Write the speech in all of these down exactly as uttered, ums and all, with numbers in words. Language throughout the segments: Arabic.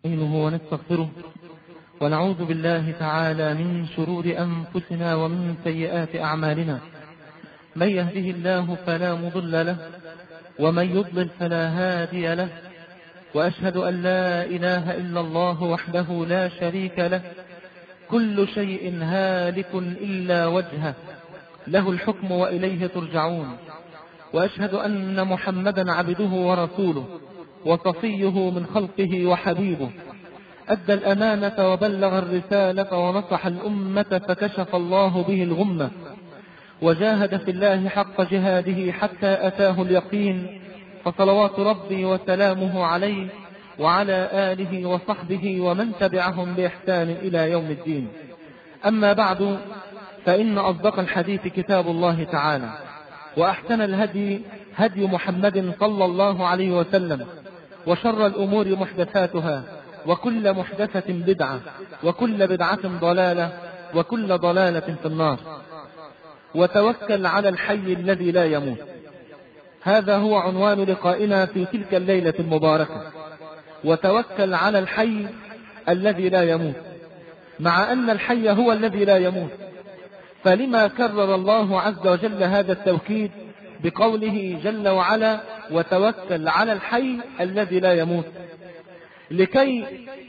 نستعينه ونستغفره ونعوذ بالله تعالى من شرور أنفسنا ومن سيئات أعمالنا. من يهده الله فلا مضل له ومن يضلل فلا هادي له، وأشهد أن لا إله إلا الله وحده لا شريك له، كل شيء هالك إلا وجهه، له الحكم وإليه ترجعون. وأشهد أن محمدا عبده ورسوله وصفيه من خلقه وحبيبه، أدى الأمانة وبلغ الرسالة ونصح الأمة فكشف الله به الغمة، وجاهد في الله حق جهاده حتى أتاه اليقين، فصلوات ربي وسلامه عليه وعلى آله وصحبه ومن تبعهم بإحسان إلى يوم الدين. أما بعد، فإن أصدق الحديث كتاب الله تعالى، وأحسن الهدي هدي محمد صلى الله عليه وسلم، وشر الأمور محدثاتها، وكل محدثة بدعة، وكل بدعة ضلالة، وكل ضلالة في النار. وتوكل على الحي الذي لا يموت. هذا هو عنوان لقائنا في تلك الليلة المباركة. وتوكل على الحي الذي لا يموت، مع أن الحي هو الذي لا يموت، فلما كرر الله عز وجل هذا التوكيد بقوله جل وعلا: وتوكل على الحي الذي لا يموت؟ لكي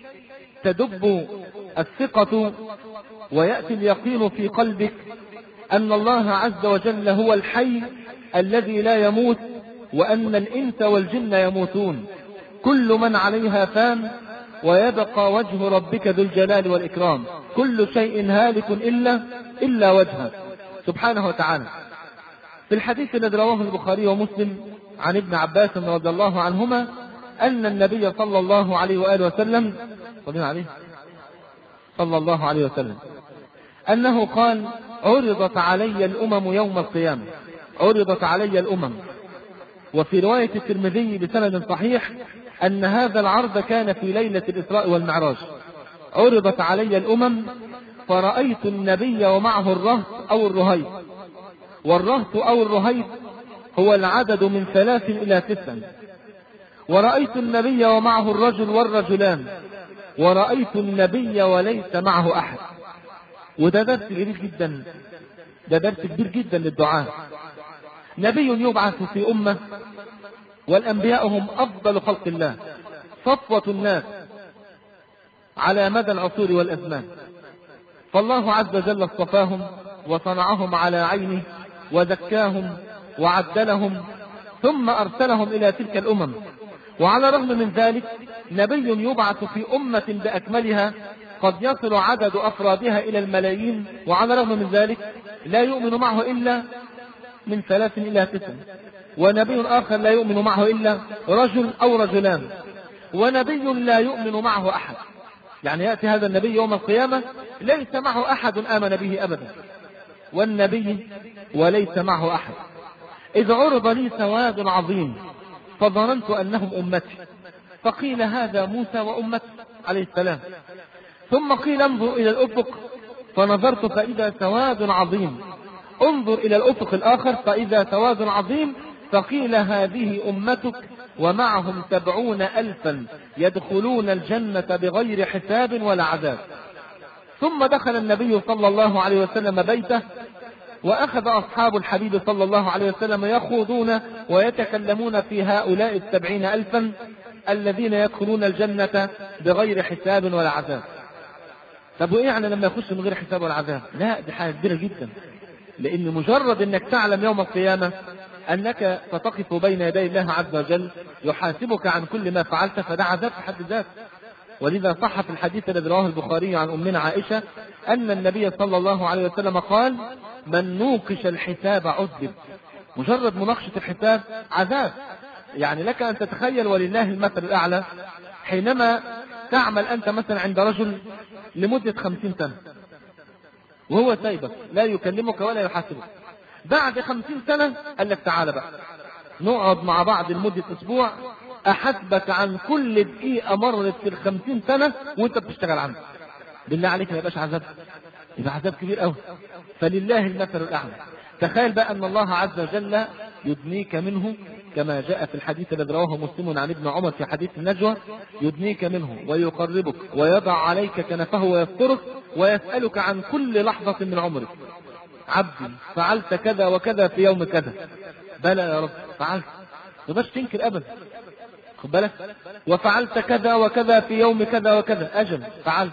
تدب الثقة ويأتي اليقين في قلبك أن الله عز وجل هو الحي الذي لا يموت، وأن الإنس والجن يموتون، كل من عليها فان، ويبقى وجه ربك ذو الجلال والإكرام، كل شيء هالك إلا إلا وجهه سبحانه وتعالى. في الحديث الذي رواه البخاري ومسلم عن ابن عباس رضي الله عنهما أن النبي صلى الله عليه وآله وسلم عليه صلى الله عليه وسلم أنه قال: عرضت علي الأمم يوم القيامة. عرضت علي الأمم. وفي رواية الترمذي بسند صحيح أن هذا العرض كان في ليلة الإسراء والمعراج. عرضت علي الأمم فرأيت النبي ومعه الرهط أو الرهيط. والرهط أو الرهيط هو العدد من ثلاث إلى تسع. ورأيت النبي ومعه الرجل والرجلان. ورأيت النبي وليس معه أحد. وده درس كبير جدا، ده درس كبير جدا للدعاء. نبي يبعث في أمة، والأنبياء هم أفضل خلق الله، صفوة الناس على مدى العصور والأزمان، فالله عز وجل اصطفاهم وصنعهم على عينه وزكاهم وعدلهم، ثم أرسلهم إلى تلك الأمم. وعلى الرغم من ذلك نبي يبعث في أمة بأكملها قد يصل عدد أفرادها إلى الملايين، وعلى الرغم من ذلك لا يؤمن معه إلا من ثلاث إلى تسع. ونبي آخر لا يؤمن معه إلا رجل أو رجلان. ونبي لا يؤمن معه أحد. يعني يأتي هذا النبي يوم القيامة ليس معه أحد آمن به أبدا، والنبي وليس معه أحد. إذ عرض لي سواد عظيم فظننت أنهم أمتي، فقيل هذا موسى وأمته عليه السلام. ثم قيل انظر إلى الأفق، فنظرت فإذا سواد عظيم. انظر إلى الأفق الآخر فإذا سواد عظيم، فقيل هذه أمتك ومعهم سبعون ألفا يدخلون الجنة بغير حساب ولا عذاب. ثم دخل النبي صلى الله عليه وسلم بيته، وأخذ أصحاب الحبيب صلى الله عليه وسلم يخوضون ويتكلمون في هؤلاء السبعين ألفا الذين يدخلون الجنة بغير حساب ولا عذاب. طب وإيه يعني لما يخش من غير حساب ولا عذاب؟ لا، دي حاجة كبيرة جدا، لأن مجرد أنك تعلم يوم القيامة أنك ستقف بين يدي الله عز وجل يحاسبك عن كل ما فعلت، فده عذاب في حد ذاته. ولذا صح في الحديث الذي رواه البخاري عن أمنا عائشة أن النبي صلى الله عليه وسلم قال: من نوقش الحساب عذب. مجرد مناقشة الحساب عذاب. يعني لك أن تتخيل، ولله المثل الأعلى، حينما تعمل أنت مثلا عند رجل لمدة خمسين سنة وهو سايبك لا يكلمك ولا يحاسبك، بعد خمسين سنة قال لك تعالى بقى نقعد مع بعض لمدة أسبوع أحاسبك عن كل دقيقة مرت في الخمسين سنة وانت بتشتغل عنه. بالله عليك ما يبقاش عذاب؟ يبقى عذاب كبير قوي. فلله المثل الأعلى. تخيل بقى أن الله عز وجل يدنيك منه كما جاء في الحديث الذي رواه مسلم عن ابن عمر في حديث النجوى: يدنيك منه ويقربك ويضع عليك كنفه ويسترك ويسألك عن كل لحظة من عمرك: عبدي فعلت كذا وكذا في يوم كذا؟ بلى يا رب فعلت. ما تقدرش تنكر ابدا، خد بالك. وفعلت كذا وكذا في يوم كذا وكذا، اجل فعلت.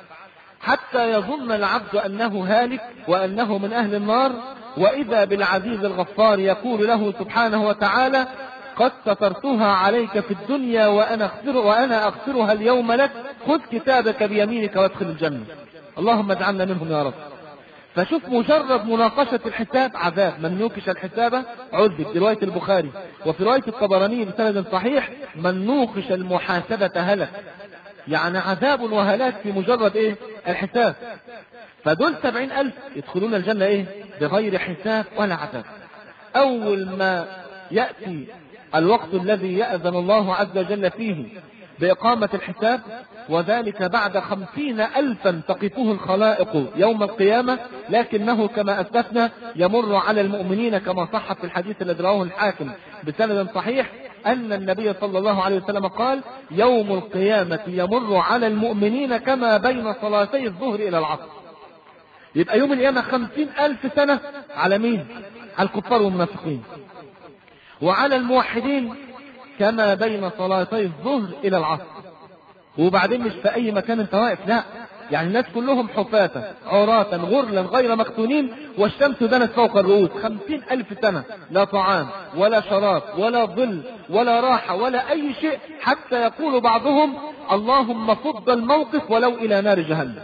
حتى يظن العبد انه هالك وانه من اهل النار، واذا بالعزيز الغفار يقول له سبحانه وتعالى: قد سترتها عليك في الدنيا وانا اغفر وانا اغفرها اليوم لك، خذ كتابك بيمينك وادخل الجنه. اللهم اجعلنا منهم يا رب. فشوف مجرد مناقشة الحساب عذاب، من نوقش الحساب عذب، في رواية البخاري. وفي رواية الطبراني بسند صحيح: من نوقش المحاسبة هلك، يعني عذاب وهلاك في مجرد ايه؟ الحساب. فدول سبعين ألف يدخلون الجنة ايه؟ بغير حساب ولا عذاب. أول ما يأتي الوقت الذي يأذن الله عز وجل فيه بإقامة الحساب، وذلك بعد خمسين ألفا تقفه الخلائق يوم القيامة، لكنه كما أثبتنا يمر على المؤمنين كما صح في الحديث الذي رواه الحاكم بسند صحيح أن النبي صلى الله عليه وسلم قال: يوم القيامة يمر على المؤمنين كما بين صلاتي الظهر إلى العصر. يبقى يوم القيامة خمسين ألف سنة على مين؟ على الكفار والمنافقين. وعلى الموحدين كما بين صلاتي الظهر إلى العصر. وبعدين مش في أي مكان انت واقف، لا، يعني الناس كلهم حفاة عراة غرلا غير مختونين، والشمس دنت فوق الرؤوس. خمسين ألف سنة لا طعام ولا شراب ولا ظل ولا راحة ولا أي شيء، حتى يقول بعضهم: اللهم فض الموقف ولو إلى نار جهنم.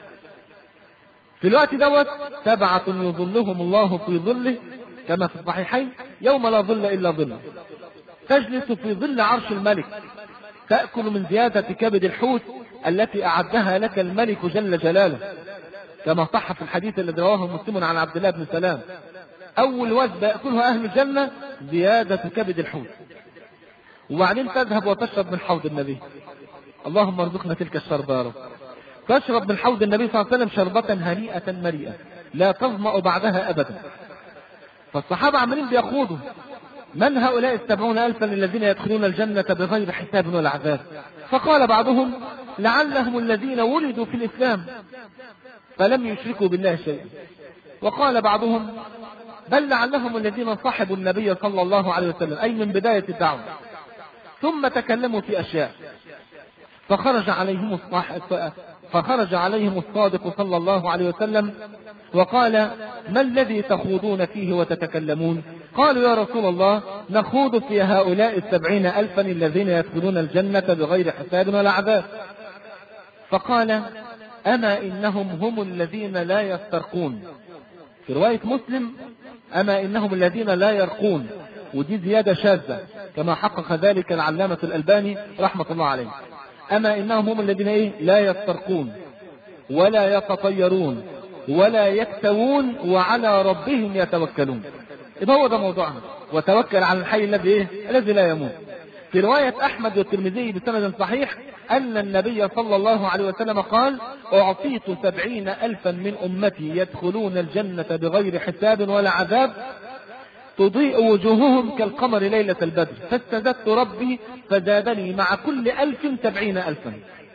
في الوقت دوت سبعة يظلهم الله في ظله كما في الصحيحين: يوم لا ظل إلا ظله. تجلس في ظل عرش الملك، تأكل من زيادة كبد الحوت التي أعدها لك الملك جل جلاله، كما صح في الحديث الذي رواه مسلم عن عبد الله بن سلام: أول وجبة يأكلها أهل الجنة زيادة كبد الحوت. وبعدين تذهب وتشرب من حوض النبي. اللهم ارزقنا تلك الشربة يا رب. تشرب من حوض النبي صلى الله عليه وسلم شربة هنيئة مريئة لا تظمأ بعدها أبدا. فالصحابة عمالين بيخوضوا: من هؤلاء السبعون ألفا الذين يدخلون الجنة بغير حساب ولا عذاب؟ فقال بعضهم: لعلهم الذين ولدوا في الإسلام فلم يشركوا بالله شيئا. وقال بعضهم: بل لعلهم الذين صحبوا النبي صلى الله عليه وسلم، أي من بداية الدعوة، ثم تكلموا في أشياء. فخرج عليهم فخرج عليهم الصادق صلى الله عليه وسلم وقال: ما الذي تخوضون فيه وتتكلمون؟ قالوا: يا رسول الله، نخوض في هؤلاء السبعين ألفا الذين يدخلون الجنة بغير حساب ولا عذاب. فقال: أما إنهم هم الذين لا يسترقون. في رواية مسلم: أما إنهم الذين لا يرقون، ودي زيادة شاذة كما حقق ذلك العلامة الألباني رحمة الله عليه. أما إنهم هم الذين إيه؟ لا يسترقون ولا يتطيرون ولا يكتوون وعلى ربهم يتوكلون. إذا هو ده موضوعنا: وتوكل على الحي الذي إيه؟ الذي لا يموت. في رواية أحمد والترمذي بسند صحيح أن النبي صلى الله عليه وسلم قال: أعطيت سبعين ألفا من أمتي يدخلون الجنة بغير حساب ولا عذاب، تضيء وجوههم كالقمر ليلة البدر، فاستزدت ربي فزادني مع كل ألف سبعين ألفا،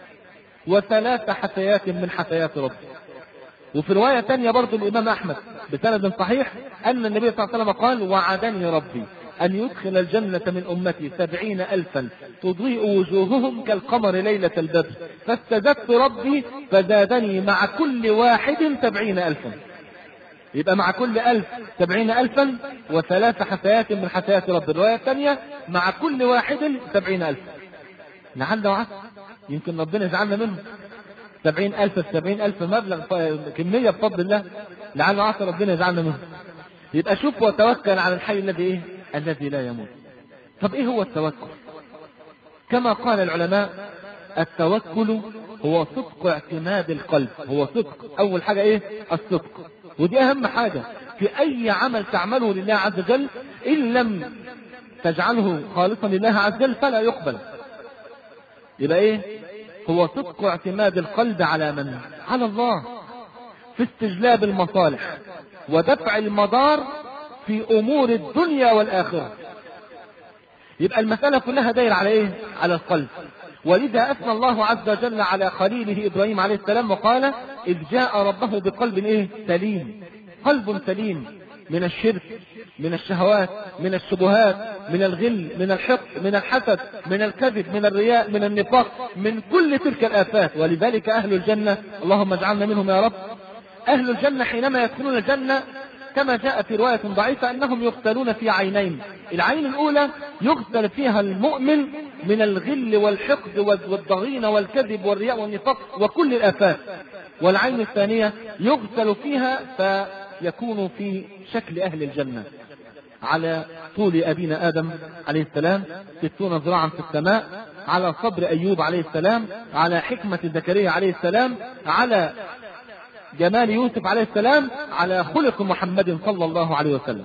وثلاث حثيات من حثيات ربي. وفي رواية تانية برضو الإمام أحمد بسند صحيح أن النبي صلى الله عليه وسلم قال: وعدني ربي أن يدخل الجنة من أمتي سبعين ألفا تضيء وجوههم كالقمر ليلة البدر، فاستزدت ربي فزادني مع كل واحد سبعين ألفا. يبقى مع كل ألف سبعين ألفا وثلاث حثيات من حثيات ربي. الرواية الثانية: مع كل واحد سبعين ألفا. لعل وعسى يمكن ربنا يجعلنا منه. سبعين ألف سبعين ألف مبلغ كمية بفضل الله، لعل وعسى ربنا يجعلنا منه. يبقى شوف: وتوكل على الحي الذي إيه؟ الذي لا يموت. طب إيه هو التوكل؟ كما قال العلماء: التوكل هو صدق اعتماد القلب. هو صدق، أول حاجة إيه؟ الصدق، ودي أهم حاجة في أي عمل تعمله لله عز وجل. إن لم تجعله خالصا لله عز وجل فلا يقبل. يبقى إيه؟ هو صدق اعتماد القلب على من؟ على الله، في استجلاب المصالح ودفع المضار في أمور الدنيا والآخرة. يبقى المسألة كلها دايرة على ايه؟ على القلب. ولذا أثنى الله عز وجل على خليله إبراهيم عليه السلام وقال إذ جاء ربه بقلب ايه؟ سليم. قلب سليم من الشرك، من الشهوات، من الشبهات، من الغل، من الحقد، من الحسد، من الكذب، من الرياء، من النفاق، من كل تلك الآفات. ولذلك أهل الجنة، اللهم اجعلنا منهم يا رب، أهل الجنة حينما يدخلون الجنة كما جاء في رواية ضعيفة أنهم يغسلون في عينين. العين الأولى يغسل فيها المؤمن من الغل والحقد والضغينة والكذب والرياء والنفاق وكل الآفات، والعين الثانية يغسل فيها فيكون في شكل أهل الجنة على طول أبينا آدم عليه السلام ستون ذراعا في السماء، على صبر أيوب عليه السلام، على حكمة زكريا عليه السلام، على جمال يوسف عليه السلام، على خلق محمد صلى الله عليه وسلم.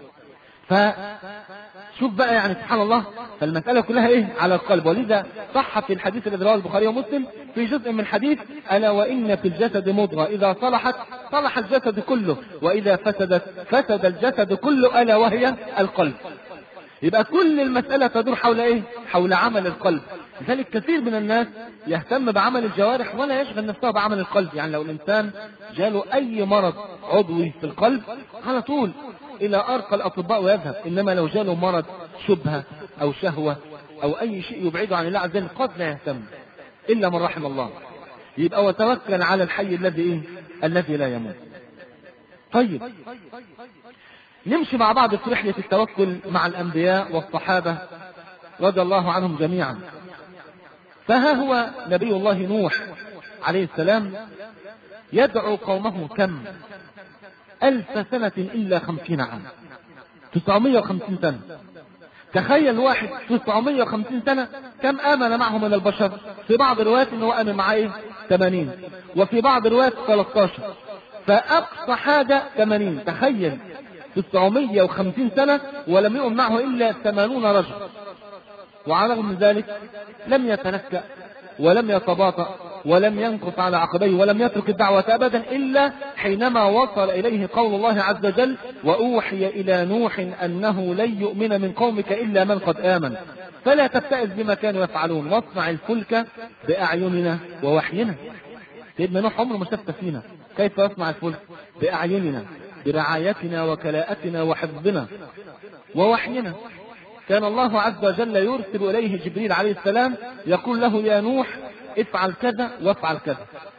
فشوف بقى يعني سبحان الله، فالمسألة كلها ايه؟ على القلب. ولذا صح في الحديث الذي رواه البخاري ومسلم في جزء من الحديث ألا وإن في الجسد مضغة إذا صلحت صلح الجسد كله وإذا فسدت فسد الجسد كله ألا وهي القلب. يبقى كل المسألة تدور حول ايه؟ حول عمل القلب. لذلك كثير من الناس يهتم بعمل الجوارح ولا يشغل نفسه بعمل القلب. يعني لو الإنسان جاله أي مرض عضوي في القلب على طول إلى أرقى الأطباء ويذهب، إنما لو جاله مرض شبهة أو شهوة أو أي شيء يبعده عن الله عز وجل قد لا يهتم إلا من رحم الله. يبقى وتوكل على الحي الذي إيه؟ الذي لا يموت. طيب نمشي مع بعض في رحلة التوكل مع الأنبياء والصحابة رضي الله عنهم جميعا. فها هو نبي الله نوح عليه السلام يدعو قومه كم؟ ألف سنة إلا خمسين عام، تسعمائة وخمسين سنة. تخيل واحد تسعمائة وخمسين سنة كم آمن معه من البشر؟ في بعض الروايات أنه آمن معه ثمانين، وفي بعض الروايات ثلاثة عشر، فأقصى حاجة ثمانين. تخيل تسعمائة وخمسين سنة ولم يؤمن معه إلا ثمانون رجل، وعلى رغم من ذلك لم يتنكأ ولم يتباطأ ولم ينقص على عقبيه ولم يترك الدعوة أبدا إلا حينما وصل إليه قول الله عز وجل وأوحي إلى نوح أنه لن يؤمن من قومك إلا من قد آمن فلا تبتئس بما كانوا يفعلون واصنع الفلك بأعيننا ووحينا. سيدنا نوح عمره ما شاف سفينة، كيف يصنع الفلك؟ بأعيننا برعايتنا وكلاءتنا وحفظنا ووحينا. كان الله عز وجل يرسل إليه جبريل عليه السلام يقول له يا نوح افعل كذا وافعل كذا،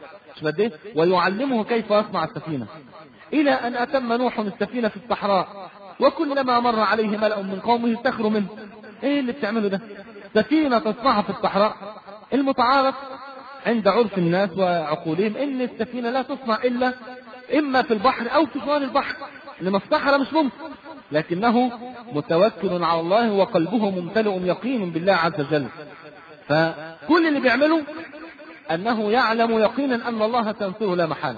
ويعلمه كيف يصنع السفينة، إلى أن أتم نوح السفينة في الصحراء وكلما مر عليه ملأ من قومه سخروا منه. ايه اللي بتعمله ده؟ سفينة تصنعها في الصحراء؟ المتعارف عند عرف الناس وعقولهم ان السفينة لا تصنع إلا إما في البحر أو في جوار البحر، لما في الصحراء مش ممكن. لكنه متوكل على الله وقلبه ممتلئ يقين بالله عز وجل، فكل اللي بيعمله أنه يعلم يقينا أن الله سينصره لا محالة.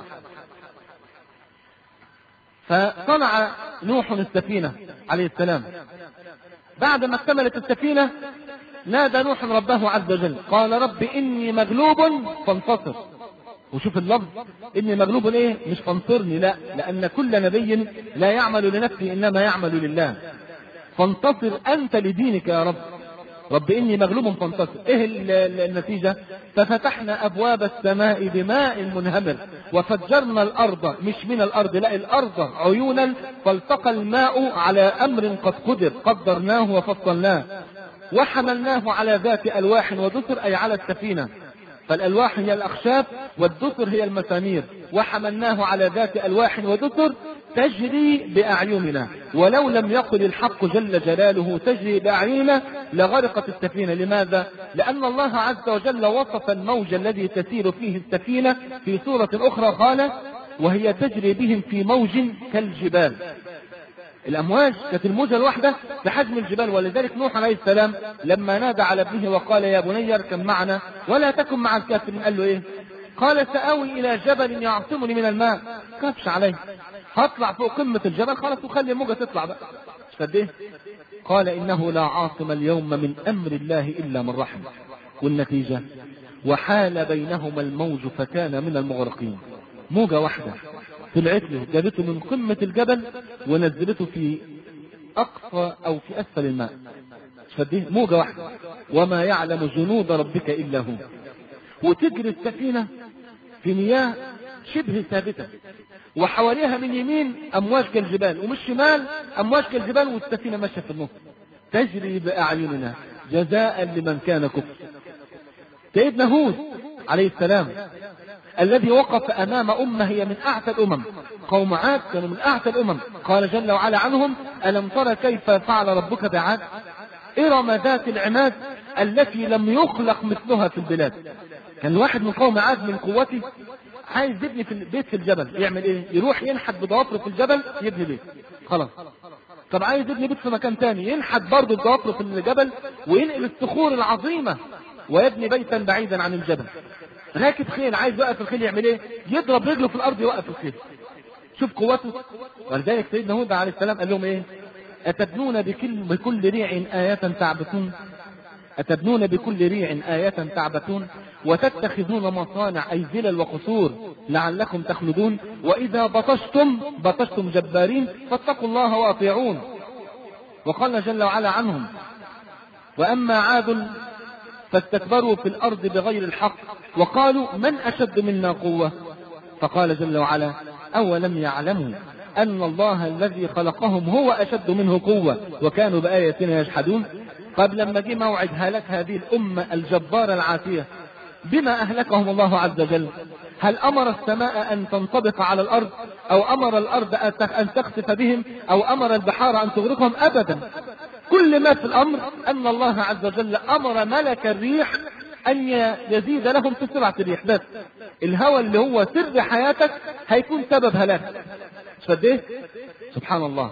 فصنع نوح السفينة عليه السلام. بعد ما اكتملت السفينة نادى نوح ربه عز وجل قال رب إني مغلوب فانتصر. وشوف اللفظ إني مغلوب ايه؟ مش فانصرني، لا، لأن كل نبي لا يعمل لنفسه إنما يعمل لله. فانتصر أنت لدينك يا رب. رب إني مغلوب فانتصر. ايه النتيجة؟ ففتحنا أبواب السماء بماء منهمر وفجرنا الأرض، مش من الأرض، لا الأرض عيونا فالتقى الماء على أمر قد قدر قدرناه وفصلناه وحملناه على ذات ألواح ودسر، أي على السفينة. فالألواح هي الأخشاب والدسر هي المسامير. وحملناه على ذات ألواح ودسر تجري بأعيننا، ولو لم يقل الحق جل جلاله تجري بأعيننا لغرقت السفينة. لماذا؟ لأن الله عز وجل وصف الموج الذي تسير فيه السفينة في سورة أخرى قال وهي تجري بهم في موج كالجبال. الأمواج كانت الموجة الواحدة بحجم الجبال. ولذلك نوح عليه السلام لما نادى على ابنه وقال يا بني اركب معنا ولا تكن مع الكافرين قال له ايه؟ قال سآوي إلى جبل يعصمني من الماء. كافش عليه، هطلع فوق قمة الجبل خلاص وخلي الموجة تطلع بقى. مش قد ايه؟ قال إنه لا عاصم اليوم من أمر الله إلا من رحم. والنتيجة وحال بينهما الموج فكان من المغرقين. موجة واحدة طلعت له جابته من قمة الجبل ونزلته في أقصى أو في أسفل الماء. فديه موجة واحدة، وما يعلم جنود ربك إلا هو. وتجري السفينة في مياه شبه ثابتة، وحواليها من يمين أمواج كالجبال ومن الشمال أمواج كالجبال، والسفينة ماشية في النص تجري بأعيننا جزاء لمن كان كفر. سيدنا هود عليه السلام الذي وقف أمام أمة هي من أعتى الأمم، قوم عاد كانوا من أعتى الأمم، قال جل وعلا عنهم: ألم تر كيف فعل ربك بعاد إرم ذات العماد التي لم يخلق مثلها في البلاد. كان واحد من قوم عاد من قوته عايز يبني في البيت في الجبل، يعمل ايه؟ يروح ينحت بضوافره في الجبل يبني بيت، خلاص. طب عايز يبني بيت في مكان تاني، ينحت برضه بضوافره في الجبل وينقل الصخور العظيمة ويبني بيتا بعيدا عن الجبل. راكب خيل عايز يوقف الخيل يعمل ايه؟ يضرب رجله في الارض يوقف الخيل. شوف قوته. ولذلك سيدنا هود عليه السلام قال لهم ايه؟ أتبنون بكل, بكل ريع آية تعبثون أتبنون بكل ريع آية تعبثون وتتخذون مصانع أي زلل وقصور لعلكم تخلدون وإذا بطشتم بطشتم جبارين فاتقوا الله وأطيعون. وقال جل وعلا عنهم: وأما عاد فاستكبروا في الأرض بغير الحق وقالوا من أشد منا قوة. فقال جل وعلا: أولم يعلموا أن الله الذي خلقهم هو أشد منه قوة وكانوا بآياتنا يجحدون. قبل لما جه موعد هلاك هذه الأمة الجبارة العاتية بما أهلكهم الله عز وجل، هل أمر السماء أن تنطبق على الأرض أو أمر الأرض أن تخسف بهم أو أمر البحار أن تغرقهم؟ أبدا. كل ما في الأمر أن الله عز وجل أمر ملك الريح أن يزيد لهم في سرعة الريح، بس الهوى اللي هو سر حياتك هيكون سبب هلاك. فده سبحان الله.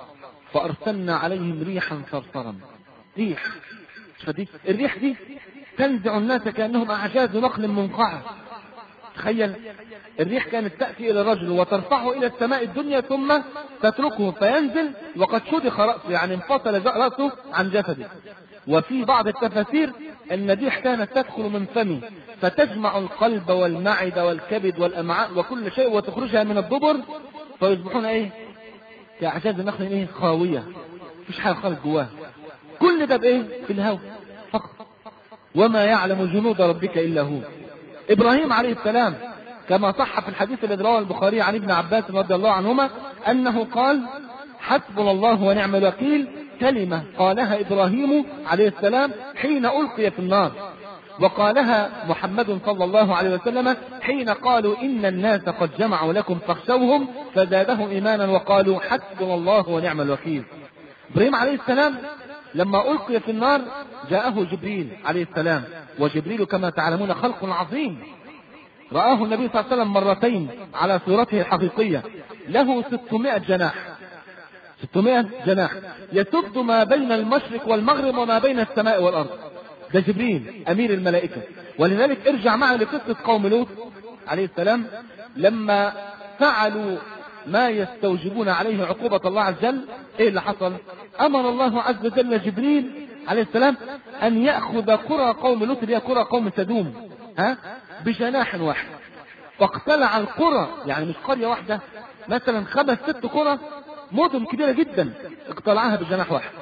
فأرسلنا عليهم ريحا صرصرا. ريح فدي الريح دي تنزع الناس كأنهم أعجاز نخل منقعر. تخيل الريح كانت تأتي إلى الرجل وترفعه إلى السماء الدنيا ثم تتركه فينزل وقد شدخ رأسه، يعني انفصل رأسه عن جسده. وفي بعض التفاسير أن الريح كانت تدخل من فمه فتجمع القلب والمعدة والكبد والأمعاء وكل شيء وتخرجها من الدبر فيصبحون ايه؟ كأعجاز النخل ايه؟ خاوية، مفيش حاجة خالص جواها. كل ده بايه؟ في الهواء فقط. وما يعلم جنود ربك إلا هو. إبراهيم عليه السلام كما صح في الحديث الذي رواه البخاري عن ابن عباس رضي الله عنهما أنه قال: حسبنا الله ونعم الوكيل، كلمة قالها إبراهيم عليه السلام حين ألقي في النار، وقالها محمد صلى الله عليه وسلم حين قالوا إن الناس قد جمعوا لكم فاخشوهم فزادهم إيمانا وقالوا حسبنا الله ونعم الوكيل. إبراهيم عليه السلام لما ألقي في النار جاءه جبريل عليه السلام، وجبريل كما تعلمون خلق عظيم، رآه النبي صلى الله عليه وسلم مرتين على صورته الحقيقية، له ستمائة جناح، ستمائة جناح يسد ما بين المشرق والمغرب وما بين السماء والأرض. ده جبريل أمير الملائكة. ولذلك ارجع معي لقصة قوم لوط عليه السلام لما فعلوا ما يستوجبون عليه عقوبة الله عز وجل. ايه اللي حصل؟ امر الله عز وجل جبريل عليه السلام ان يأخذ قرى قوم لوط اللي هي قرى قوم سدوم ها بجناح واحد، فاقتلع القرى، يعني مش قرية واحدة، مثلا خمس ست قرى مدن كبيرة جدا اقتلعها بجناح واحد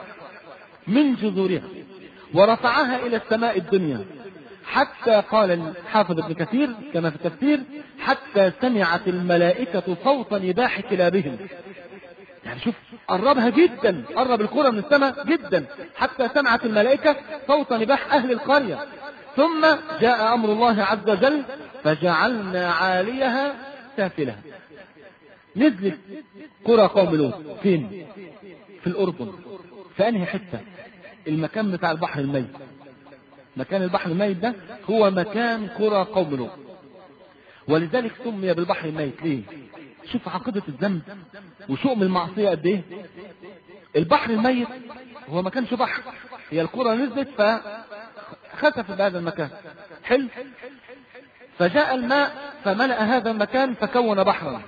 من جذورها ورفعها الى السماء الدنيا، حتى قال الحافظ ابن كثير كما في التفسير: حتى سمعت الملائكة صوت نباح كلابهم. يعني شوف قربها جدا، قرب القرى من السماء جدا حتى سمعت الملائكة صوت نباح أهل القرية. ثم جاء أمر الله عز وجل فجعلنا عاليها سافلها. نزلت قرى قوم لوط فين؟ في الأردن. في أنهي حتة؟ المكان بتاع البحر الميت. مكان البحر الميت ده هو مكان قرى قوم لوط، ولذلك سمي بالبحر الميت. ليه؟ شوف عقيدة الذنب وشؤم المعصية قد ايه. البحر الميت هو ما كانش بحر، هي القرى نزلت فخسفت بهذا المكان. حلو. فجاء الماء فملأ هذا المكان فكون بحرا.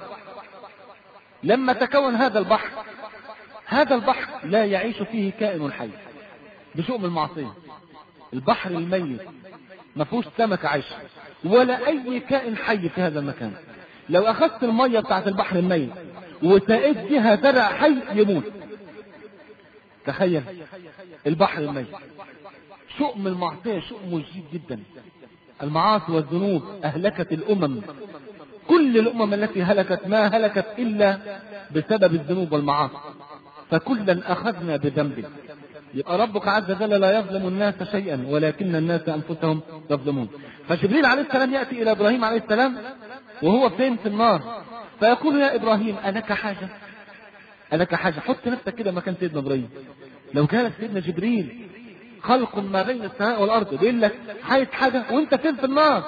لما تكون هذا البحر، هذا البحر لا يعيش فيه كائن حي بشؤم المعصية. البحر الميت ما فيهوش سمك عايش ولا اي كائن حي في هذا المكان. لو اخذت المية بتاعت البحر الميت وسقيت بها زرع حي يموت. تخيل البحر الميت، شؤم المعصية شؤم شديد جدا. المعاصي والذنوب أهلكت الأمم، كل الأمم التي هلكت ما هلكت إلا بسبب الذنوب والمعاصي، فكلا أخذنا بذنبه. يبقى ربك عز وجل لا يظلم الناس شيئا ولكن الناس أنفسهم يظلمون. فجبريل عليه السلام يأتي إلى إبراهيم عليه السلام وهو فين في النار، فيقول يا إبراهيم ألك حاجة؟ ألك حاجة؟ حط نفسك كده مكان سيدنا إبراهيم، لو كان سيدنا جبريل خلق ما بين السماء والأرض بيقول لك عايز حاجة وانت فين في النار؟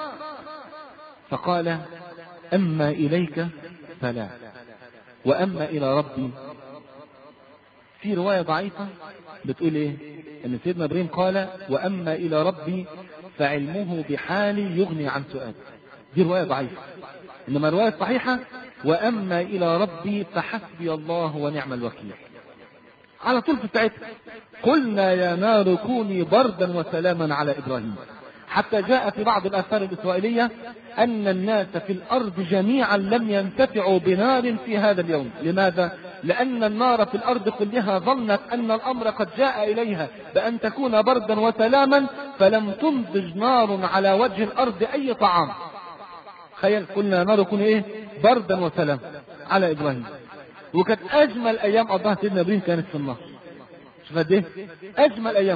فقال أما إليك فلا وأما إلى ربي. في رواية ضعيفة بتقول إيه؟ أن سيدنا إبراهيم قال وأما إلى ربي فعلمه بحالي يغني عن سؤال. دي رواية ضعيفة، إنما رواية صحيحة وأما إلى ربي فحسبي الله ونعم الوكيل. على طول في ساعتها قلنا يا نار كوني بردا وسلاما على إبراهيم. حتى جاء في بعض الآثار الإسرائيلية أن الناس في الأرض جميعا لم ينتفعوا بنار في هذا اليوم. لماذا؟ لأن النار في الأرض كلها ظنت أن الأمر قد جاء إليها بأن تكون بردا وسلاما، فلم تنضج نار على وجه الأرض أي طعام. تخيل قلنا يا نار كوني إيه؟ بردا وسلاما على إبراهيم. وكانت أجمل أيام قضاها سيدنا إبراهيم كانت في النار. شوف قد إيه أجمل أيام.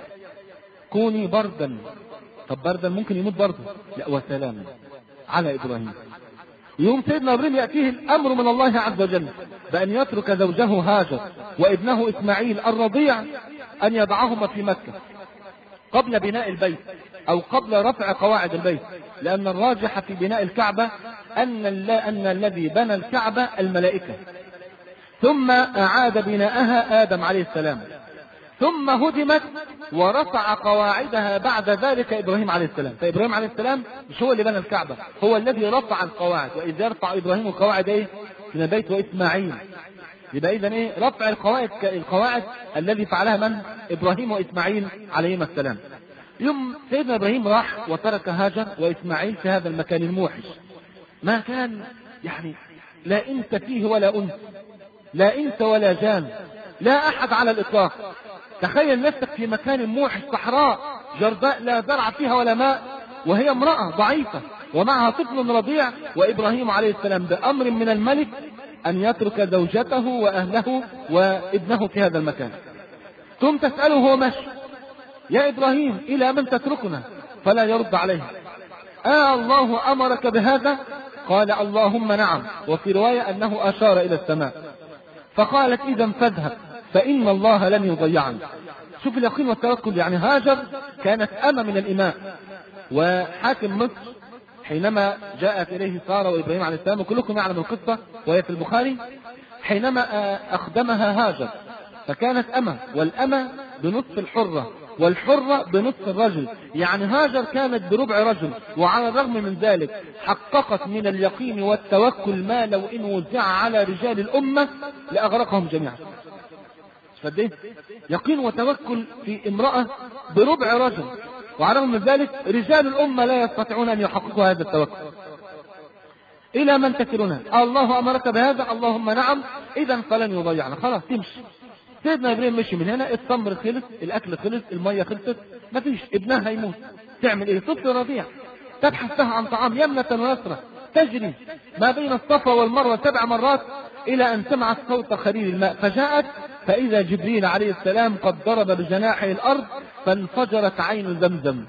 كوني بردا، طب بردا ممكن يموت برضه، لا وسلاما على إبراهيم. يوم سيدنا إبراهيم يأتيه الأمر من الله عز وجل بأن يترك زوجه هاجر وابنه إسماعيل الرضيع أن يضعهما في مكة قبل بناء البيت أو قبل رفع قواعد البيت، لأن الراجح في بناء الكعبة أن, أن الذي بنى الكعبة الملائكة، ثم أعاد بناءها آدم عليه السلام، ثم هدمت ورفع قواعدها بعد ذلك إبراهيم عليه السلام. فإبراهيم عليه السلام مش هو اللي بنى الكعبة، هو الذي رفع القواعد. وإذ يرفع إبراهيم القواعد إيه؟ من البيت وإسماعيل. يبقى إذن إيه؟ رفع القواعد القواعد الذي فعلها من؟ إبراهيم وإسماعيل عليهما السلام. يوم سيدنا إبراهيم راح وترك هاجر وإسماعيل في هذا المكان الموحش، ما كان يعني لا إنس فيه ولا أنس، لا إنس ولا جان، لا أحد على الإطلاق. تخيل نفسك في مكان موحش، صحراء جرداء لا زرع فيها ولا ماء، وهي امرأة ضعيفة ومعها طفل رضيع، وإبراهيم عليه السلام بأمر من الملك أن يترك زوجته وأهله وابنه في هذا المكان. ثم تسأله هو ماشي يا إبراهيم إلى من تتركنا؟ فلا يرد عليه. آه الله أمرك بهذا؟ قال اللهم نعم. وفي رواية أنه أشار إلى السماء. فقالت إذا فاذهب فإن الله لن يضيعني. شوف اليقين والتوكل. يعني هاجر كانت أمة من الإماء، وحاكم مصر حينما جاءت إليه سارة وإبراهيم عليه السلام، وكلكم يعلم القصة وهي في البخاري، حينما أخدمها هاجر فكانت أمة، والأمة بنصف الحرة والحرة بنصف الرجل، يعني هاجر كانت بربع رجل. وعلى الرغم من ذلك حققت من اليقين والتوكل ما لو إن وزع على رجال الأمة لأغرقهم جميعا. فده يقين وتوكل في امرأة بربع رجل، وعلى الرغم من ذلك رجال الأمة لا يستطيعون أن يحققوا هذا التوكل. إلى من تكلنا؟ الله أمرك بهذا؟ اللهم نعم. إذا فلن يضيعنا. خلاص تمشي. سيدنا إبراهيم مشي من هنا، التمر خلص، الأكل خلص، المية خلصت، مفيش، ابنها هيموت. تعمل إيه؟ طفل رضيع، تبحث عن طعام يمنة ويسرى، تجري ما بين الصفا والمروة سبع مرات إلى أن سمعت صوت خليل الماء، فجاءت فإذا جبريل عليه السلام قد ضرب بجناحه الأرض فانفجرت عين زمزم.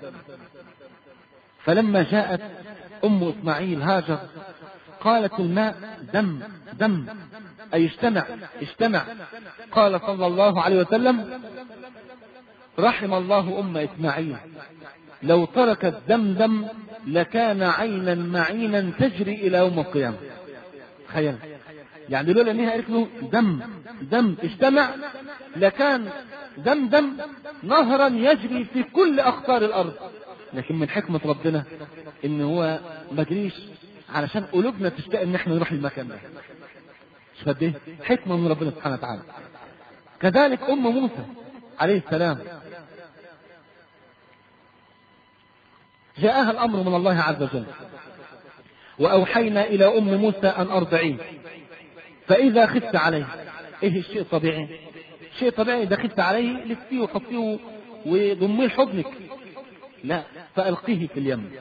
فلما جاءت أم إسماعيل هاجر قالت الماء دم دم، أي اجتمع اجتمع. قال صلى الله عليه وسلم رحم الله أم إسماعيل، لو تركت دمدم لكان عينا معينا تجري إلى يوم القيامة. تخيل، يعني لولا أنها قالت له دم دم اجتمع لكان دمدم نهرا يجري في كل أقطار الأرض. لكن من حكمة ربنا إن هو ما جريش علشان قلوبنا تشتاق ان احنا نروح المكان ده. مش قد ايه حكمه من ربنا سبحانه وتعالى. كذلك ام موسى عليه السلام جاءها الامر من الله عز وجل، واوحينا الى ام موسى ان ارضعيه فاذا خفت عليه. ايه الشيء الطبيعي؟ شيء طبيعي، دخلت عليه لفيه وحطيه وضميه لحضنك، لا، فألقيه في اليم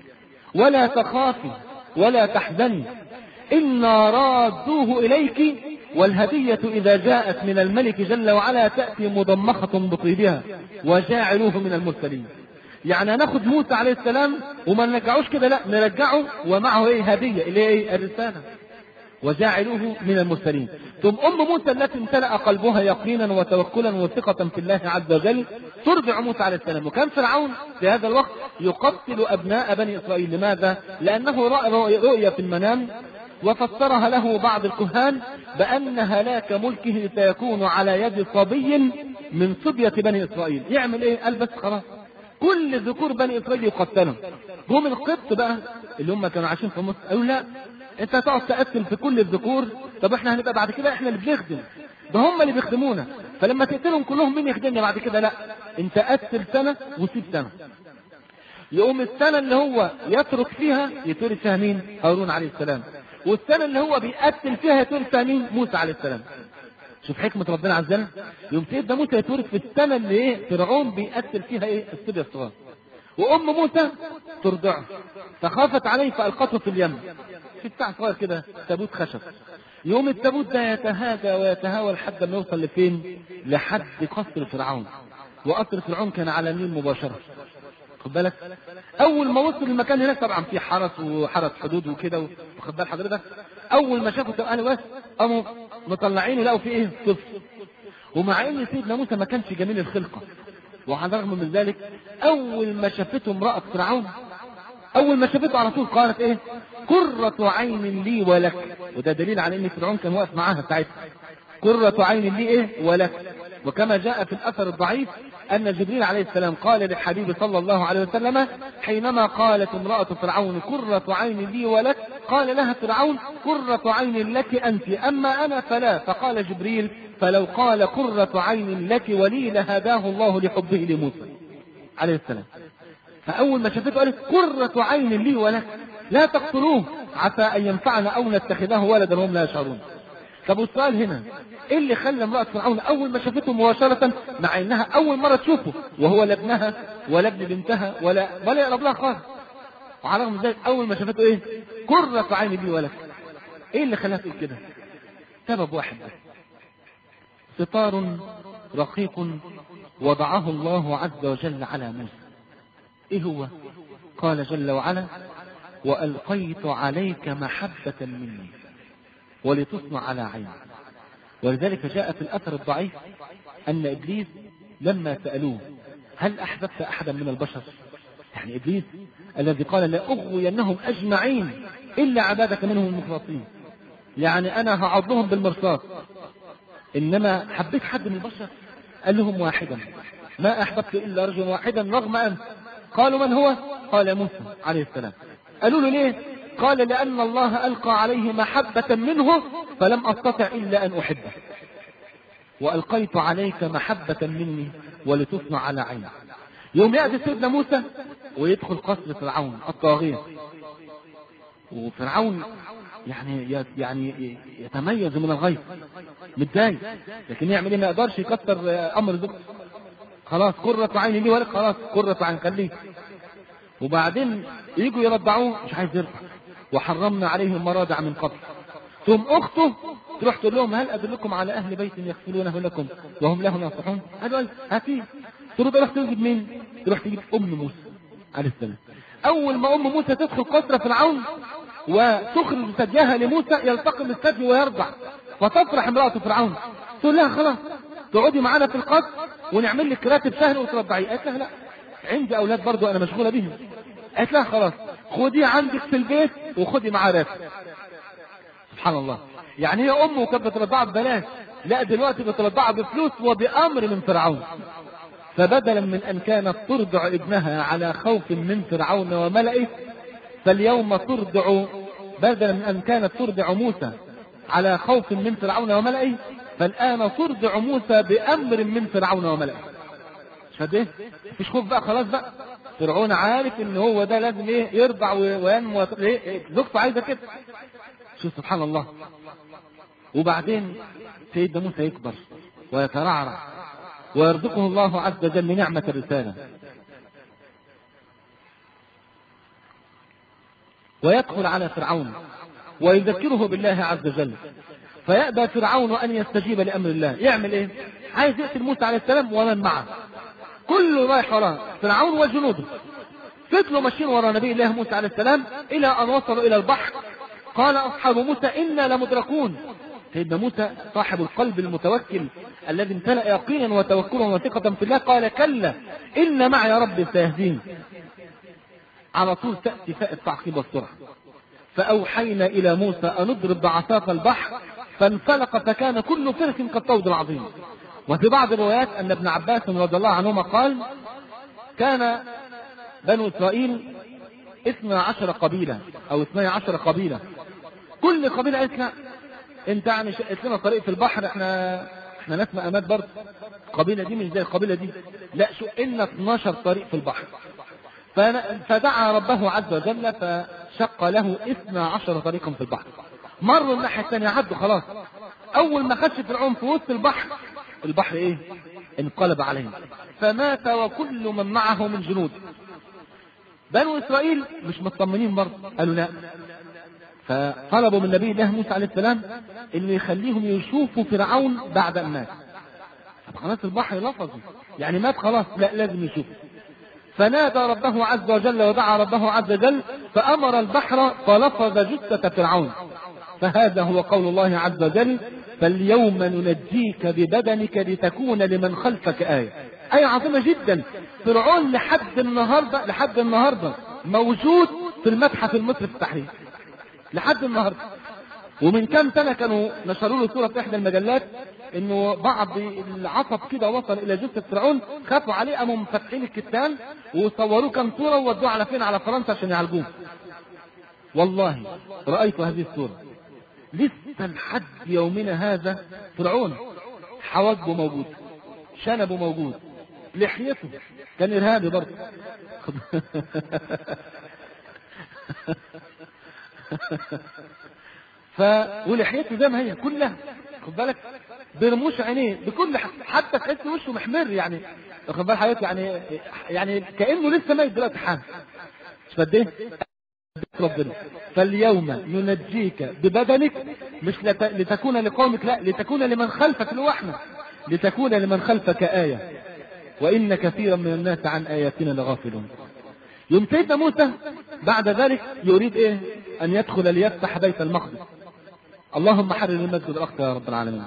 ولا تخافي ولا تحزني إنا رادوه إليك، والهدية إذا جاءت من الملك جل وعلا تأتي مضمخة بطيبها وجاعلوه من المرسلين. يعني ناخد موسى عليه السلام وما نرجعوش كده، لا، نرجعه ومعه ايه؟ هدية، اللي ايه؟ الرسالة، وجاعلوه من المرسلين. ثم أم موسى التي امتلأ قلبها يقينا وتوكلا وثقة في الله عز وجل ترضع موسى عليه السلام. وكان فرعون في هذا الوقت يقتل أبناء بني إسرائيل. لماذا؟ لأنه رأى رؤيا في المنام وفسرها له بعض الكهان بأن هلاك ملكه سيكون على يد صبي من صبية بني إسرائيل. يعمل ايه؟ قال بس خلاص كل ذكور بني إسرائيل يقتلوا. هم القبط بقى اللي هم كانوا عايشين في مصر قالوا لا، انت هتقعد تقتل في كل الذكور، طب احنا هنبقى بعد كده احنا اللي بنخدم، ده هم اللي بيخدمونا، فلما تقتلهم كلهم مين يخدمنا بعد كده؟ لا، انت قتل سنة وسيب سنة. يقوم السنة اللي هو يترك فيها يتولد فيها مين؟ هارون عليه السلام. والسنة اللي هو بيقتل فيها يتولد فيها مين؟ موسى عليه السلام. شوف حكمة ربنا عز وجل. يوم سيدنا موسى يتولد في السنة اللي ايه؟ فرعون بيقتل فيها ايه؟ الصبي الصغار. وام موسى ترضعه فخافت عليه فألقته في اليم، في بتاع صغير كده تابوت خشب. يوم التابوت ده يتهاجى ويتهاوى لحد ما يوصل لفين؟ لحد قصر فرعون. وقصر فرعون كان على النيل مباشرة، خد بالك. اول ما وصل المكان هناك طبعا في حرس وحرس حدود وكده، واخد بال حضرتك. اول ما شافوا قالوا بس قاموا مطلعينه لقوا في ايه؟ طفل. ومع ان سيدنا موسى ما كانش جميل الخلقه، وعلى الرغم من ذلك اول ما شافته امرأة فرعون اول ما شافته على طول قالت ايه؟ قرة عين لي ولك. وده دليل على ان فرعون كان واقف معاها ساعتها. قرة عين لي ايه؟ ولك. وكما جاء في الاثر الضعيف ان جبريل عليه السلام قال للحبيب صلى الله عليه وسلم حينما قالت امرأة فرعون قرة عين لي ولك، قال لها فرعون قرة عين لك انت، اما انا فلا. فقال جبريل فلو قال قرة عين لك ولي لهداه الله لحبه لموسى عليه السلام. فاول ما شافته قالت قرة عين لي ولك لا تقتلوه عسى ان ينفعنا او نتخذه ولدا وهم لا يشعرون. طب والسؤال هنا ايه اللي خلى امرأة فرعون اول ما شافته مباشرة، مع انها اول مرة تشوفه وهو لا ابنها ولا ابن بنتها ولا ولا يقرب لها خالص، وعلى رغم ذلك اول ما شافته ايه؟ قرة عين لي ولك. ايه اللي خلاها تقول كده؟ سبب واحد بس، ستار رقيق وضعه الله عز وجل على موسى. ايه هو؟ قال جل وعلا وألقيت عليك محبة مني ولتصنع على عيني. ولذلك جاء في الأثر الضعيف أن إبليس لما سألوه هل أحببت أحدا من البشر، يعني إبليس الذي قال لا أغوينهم أجمعين إلا عبادك منهم المخلصين، يعني أنا هعضهم بالمرصاص، إنما حبيت حد من البشر؟ قال لهم واحدا ما أحببت إلا رجلا واحدا رغم أنت. قالوا من هو؟ قال موسى عليه السلام. قالوا له ليه؟ قال لأن الله ألقى عليه محبة منه فلم أستطع إلا أن أحبه، وألقيت عليك محبة مني ولتصنع على عيني. يوم يأتي سيدنا موسى ويدخل قصر فرعون الطاغية، وفرعون يعني يعني يتميز من الغيظ، متضايق، لكن يعمل ايه؟ ما يقدرش يكسر امر زوجته. خلاص قرة عين لي ولك، خلاص قرة عين خليه. وبعدين يجوا يرضعوه مش عايز يرضع، وحرمنا عليه المراضع من قبل. ثم اخته تروح تقول لهم هل ادلكم على اهل بيت يغسلونه لكم وهم له ناصحون؟ قالوا هاتيه. تروح تروح تجيب مين؟ تروح تجيب ام موسى عليه السلام. اول ما ام موسى تدخل قصر فرعون وتخرج ثديها لموسى يلتقم الثدي ويرضع، فتفرح امرأة فرعون تقول لها خلاص تقعدي معانا في القصر ونعمل لك راتب شهري وترضعيه. قالت لها لا، عندي اولاد برضو انا مشغولة بهم. قالت لها خلاص خديه عندك في البيت وخدي معاه راتب. سبحان الله، يعني هي امه كانت بترضعها ببلاش، لا دلوقتي بترضعها بفلوس وبامر من فرعون. فبدلا من ان كانت ترضع ابنها على خوف من فرعون وملئه، فاليوم ترضع، بدلا من ان كانت ترضع موسى على خوف من فرعون وملئه، فالان ترضع موسى بامر من فرعون وملئه. شد ايه؟ مفيش خوف بقى، خلاص بقى فرعون عارف ان هو ده لازم ايه؟ يرضع وينمو. ايه زوجته عايزه كده. شوف سبحان الله. وبعدين سيدنا موسى يكبر ويترعرع، ويرزقه الله عز وجل نعمة الرسالة، ويدخل على فرعون ويذكره بالله عز وجل، فيأبى فرعون أن يستجيب لأمر الله. يعمل إيه؟ عايز يقتل موسى عليه السلام ومن معه، كله رايح وراه، فرعون وجنوده. فضلوا ماشيين وراء نبي الله موسى عليه السلام إلى أن وصلوا إلى البحر. قال أصحاب موسى إنا لمدركون. سيدنا موسى صاحب القلب المتوكل الذي امتلأ يقينا وتوكلا وثقة في الله قال كلا إن معي ربي سيهدين. على طول تأتي فاء التعقيب والسرعة. فأوحينا إلى موسى أن اضرب بعصاك البحر فانفلق فكان كل فرق كالطود العظيم. وفي بعض الروايات أن ابن عباس رضي الله عنهما قال كان بنو إسرائيل اثنا عشر قبيلة أو اثني عشر قبيلة، كل قبيلة قالت لا انت يعني شقت لنا طريق في البحر، احنا احنا ناس مقامات برضه، القبيلة دي مش زي القبيلة دي، لا شقنا اثناشر طريق في البحر. فدعا ربه عز وجل فشق له اثني عشر طريقا في البحر. مروا الناحية الثانية عدوا خلاص. أول ما خش فرعون في وسط البحر، البحر إيه؟ انقلب عليهم فمات وكل من معه من جنود. بنو إسرائيل مش مطمنين برضه، قالوا لا، فطلبوا من نبي الله موسى عليه السلام إنه يخليهم يشوفوا فرعون بعد أن مات. خلاص البحر لفظ يعني مات خلاص، لا لازم يشوفوا. فنادى ربه عز وجل ودعا ربه عز وجل فأمر البحر فلفظ جثة فرعون. فهذا هو قول الله عز وجل فاليوم ننجيك ببدنك لتكون لمن خلفك آية. آية عظيمة جدا. فرعون لحد النهاردة لحد النهاردة موجود في المتحف المصري في التحرير لحد النهاردة. ومن كام سنة كانوا نشروا له صورة في إحدى المجلات إنه بعض العصب كده وصل إلى جثة فرعون، خافوا عليه قاموا مفتحين الكتان وصوروه كام صورة وودوه على فين؟ على فرنسا عشان يعالجوه. والله رأيت هذه الصورة. لسه لحد يومنا هذا فرعون حواجبه موجود، شنبه موجود، لحيته كان إرهابي برضه. ف ولحيته زي ما هي كلها، خد بالك، برموش عينيه بكل حاجة، حتى تحس وشه محمر يعني، خد بالك حياته يعني يعني كأنه لسه ميت دلوقتي حالا. مش فديه ربنا فاليوم ننجيك ببدنك مش لت... لتكون لقومك، لا لتكون لمن خلفك لوحنا، لتكون لمن خلفك آية وإن كثيرا من الناس عن آياتنا لغافلون. يوم سيدنا موسى بعد ذلك يريد ايه؟ ان يدخل ليفتح بيت المقدس. اللهم حرر المسجد الاقصى يا رب العالمين.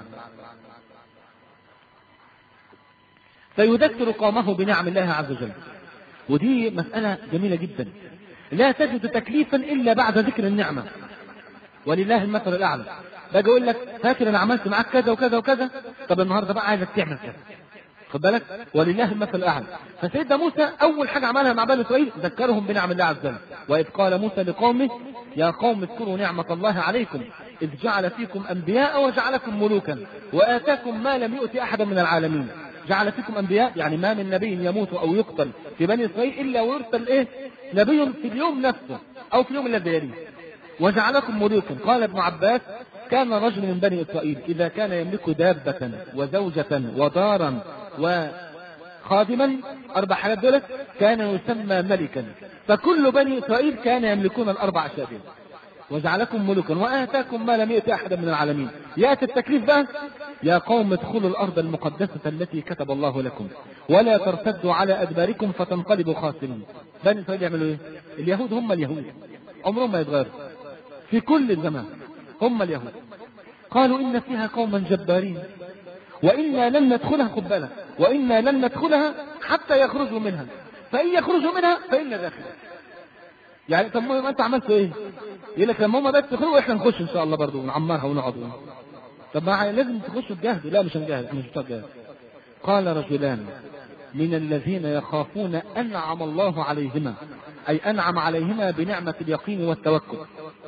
فيذكر قومه بنعم الله عز وجل. ودي مسألة جميلة جدا، لا تجد تكليفا الا بعد ذكر النعمة. ولله المثل الاعلى. باجي اقول لك فاكر انا عملت معاك كذا وكذا وكذا، طب النهارده بقى عايزك تعمل كذا، خد بالك، ولله المثل الاعلى. فسيدنا موسى اول حاجه عملها مع بني اسرائيل ذكرهم بنعم الله عز وجل. واذ قال موسى لقومه يا قوم اذكروا نعمه الله عليكم اذ جعل فيكم انبياء وجعلكم ملوكا واتاكم ما لم يؤت احدا من العالمين. جعل فيكم انبياء يعني ما من نبي يموت او يقتل في بني اسرائيل الا ويرسل ايه؟ نبي في اليوم نفسه او في اليوم الذي يليه. وجعلكم ملوكا. قال ابن عباس كان رجل من بني اسرائيل اذا كان يملك دابه وزوجه ودارا وخادما، اربع حاجات دولت، كان يسمى ملكا. فكل بني اسرائيل كان يملكون الاربع اشياء. وجعلكم ملوكا واتاكم ما لم يؤت احدا من العالمين. ياتي التكليف بقى يا قوم ادخلوا الارض المقدسه التي كتب الله لكم ولا ترتدوا على ادباركم فتنقلبوا خاسرين. بني اسرائيل يعملوا ايه؟ اليهود هم اليهود عمرهم ما يتغيروا في كل الزمان، هم اليهود. قالوا ان فيها قوما جبارين وإنا لن ندخلها، خد بالك، وإنا لن ندخلها حتى يخرجوا منها فإن يخرجوا منها فإنا داخل. يعني طب ما أنت عملت إيه؟ يقول لك لما هم بس يخرجوا إحنا نخش إن شاء الله برضه ونعمرها ونقعد. طب ما لازم تخشوا تجاهدوا. لا مش هنجاهد، احنا مش هنجاهد. قال رجلان من الذين يخافون أنعم الله عليهما، أي أنعم عليهما بنعمة اليقين والتوكل،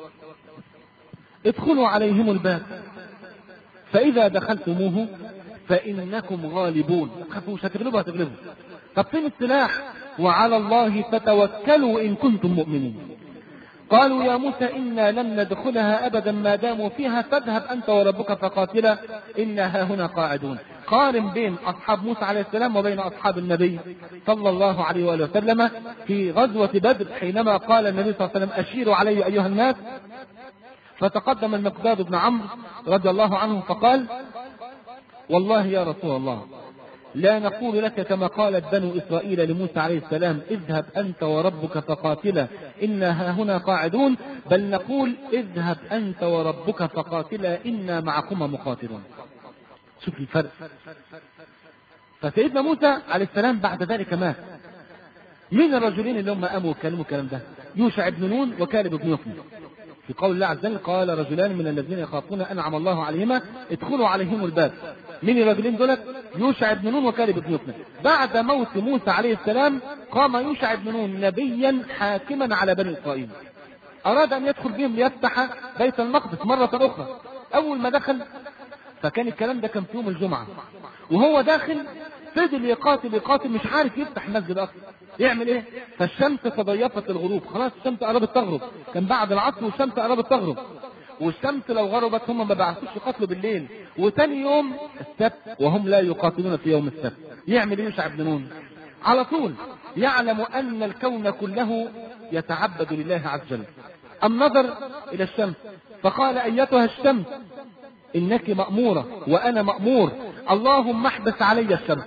ادخلوا عليهم الباب فإذا دخلتموه فإنكم غالبون. ما تخافوش، هتغلبوا هتغلبوا. طب فين السلاح؟ وعلى الله فتوكلوا إن كنتم مؤمنين. قالوا يا موسى إنا لن ندخلها أبدا ما داموا فيها فاذهب أنت وربك فقاتلا إنا هاهنا قاعدون. قارن بين أصحاب موسى عليه السلام وبين أصحاب النبي صلى الله عليه وآله وسلم في غزوة بدر، حينما قال النبي صلى الله عليه وسلم أشيروا علي أيها الناس، فتقدم المقداد بن عمرو رضي الله عنه فقال والله يا رسول الله لا نقول لك كما قالت بنو إسرائيل لموسى عليه السلام اذهب أنت وربك فقاتلا إنا هاهنا قاعدون، بل نقول اذهب أنت وربك فقاتلا إنا معكما مقاتلون. شوف الفرق. فسيدنا موسى عليه السلام بعد ذلك مات. مين الرجلين اللي هم قاموا وكلموا الكلام ده؟ يوشع بن نون وكالب بن يفنى. في قول الله عز وجل قال رجلان من الذين يخافون أنعم الله عليهما ادخلوا عليهم الباب. من الرجلين دولت؟ يوشع بن نون وكالب بن يفنى. بعد موت موسى عليه السلام قام يوشع بن نون نبيا حاكما على بني إسرائيل، أراد أن يدخل بهم ليفتح بيت المقدس مرة أخرى. أول ما دخل، فكان الكلام ده كان في يوم الجمعة، وهو داخل فضل يقاتل يقاتل مش عارف يفتح المسجد أصلا. يعمل إيه؟ فالشمس تضيفت الغروب، خلاص الشمس قربت تغرب، كان بعد العصر والشمس قربت تغرب، والشمس لو غربت هم ما بعثوش يقاتلوا بالليل. وثاني يوم السبت وهم لا يقاتلون في يوم السبت. يعمل يوشع بن نون على طول يعلم أن الكون كله يتعبد لله عز وجل. النظر إلى الشمس فقال أيتها الشمس إنك مأمورة وأنا مأمور، اللهم احبس علي الشمس.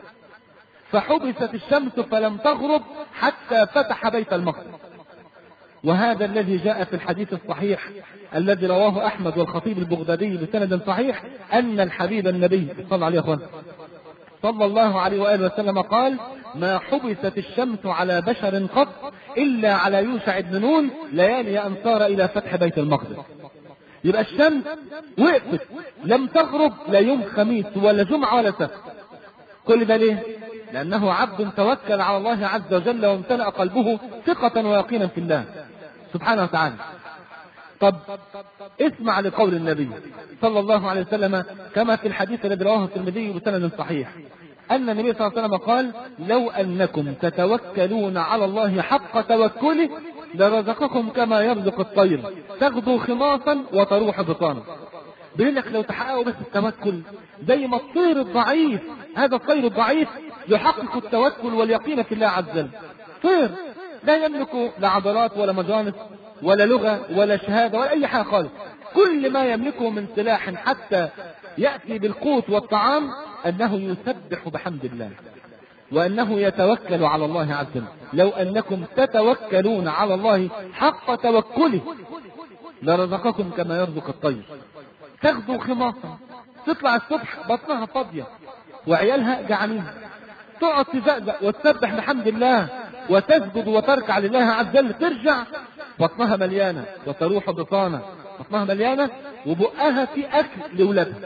فحبست الشمس فلم تغرب حتى فتح بيت المقدس. وهذا الذي جاء في الحديث الصحيح الذي رواه أحمد والخطيب البغدادي بسند صحيح أن الحبيب النبي صلى عليه أخوان صلى الله عليه وآله وسلم قال ما حبست الشمس على بشر قط إلا على يوشع بن نون ليالي أن صار إلى فتح بيت المقدس. يبقى الشمس وقفت لم تغرب لا يوم خميس ولا جمعة ولا سبت. كل ده ليه؟ لأنه عبد توكل على الله عز وجل وامتلأ قلبه ثقة ويقينا في الله سبحانه وتعالى. طب اسمع لقول النبي صلى الله عليه وسلم كما في الحديث الذي رواه الترمذي بسند صحيح أن النبي صلى الله عليه وسلم قال لو أنكم تتوكلون على الله حق توكله لرزقكم كما يرزق الطير تغدو خماصا وتروح بطانا. بيقول لك لو تحققوا بس التوكل زي ما الطير الضعيف، هذا الطير الضعيف يحقق التوكل واليقين في الله عز وجل. طير لا يملك لا عضلات ولا مجانس ولا لغة ولا شهادة ولا أي حاجة خالص، كل ما يملكه من سلاح حتى يأتي بالقوت والطعام أنه يسبح بحمد الله وأنه يتوكل على الله عز وجل. لو أنكم تتوكلون على الله حق توكله لرزقكم كما يرزق الطير تغدو خماصا، تطلع الصبح بطنها فاضية وعيالها جعانين، تقعد تزقزق وتسبح بحمد الله وتسجد وتركع لله عز وجل، ترجع بطنها مليانة وتروح بطانة، بطنها مليانة وبقها في أكل لأولادها.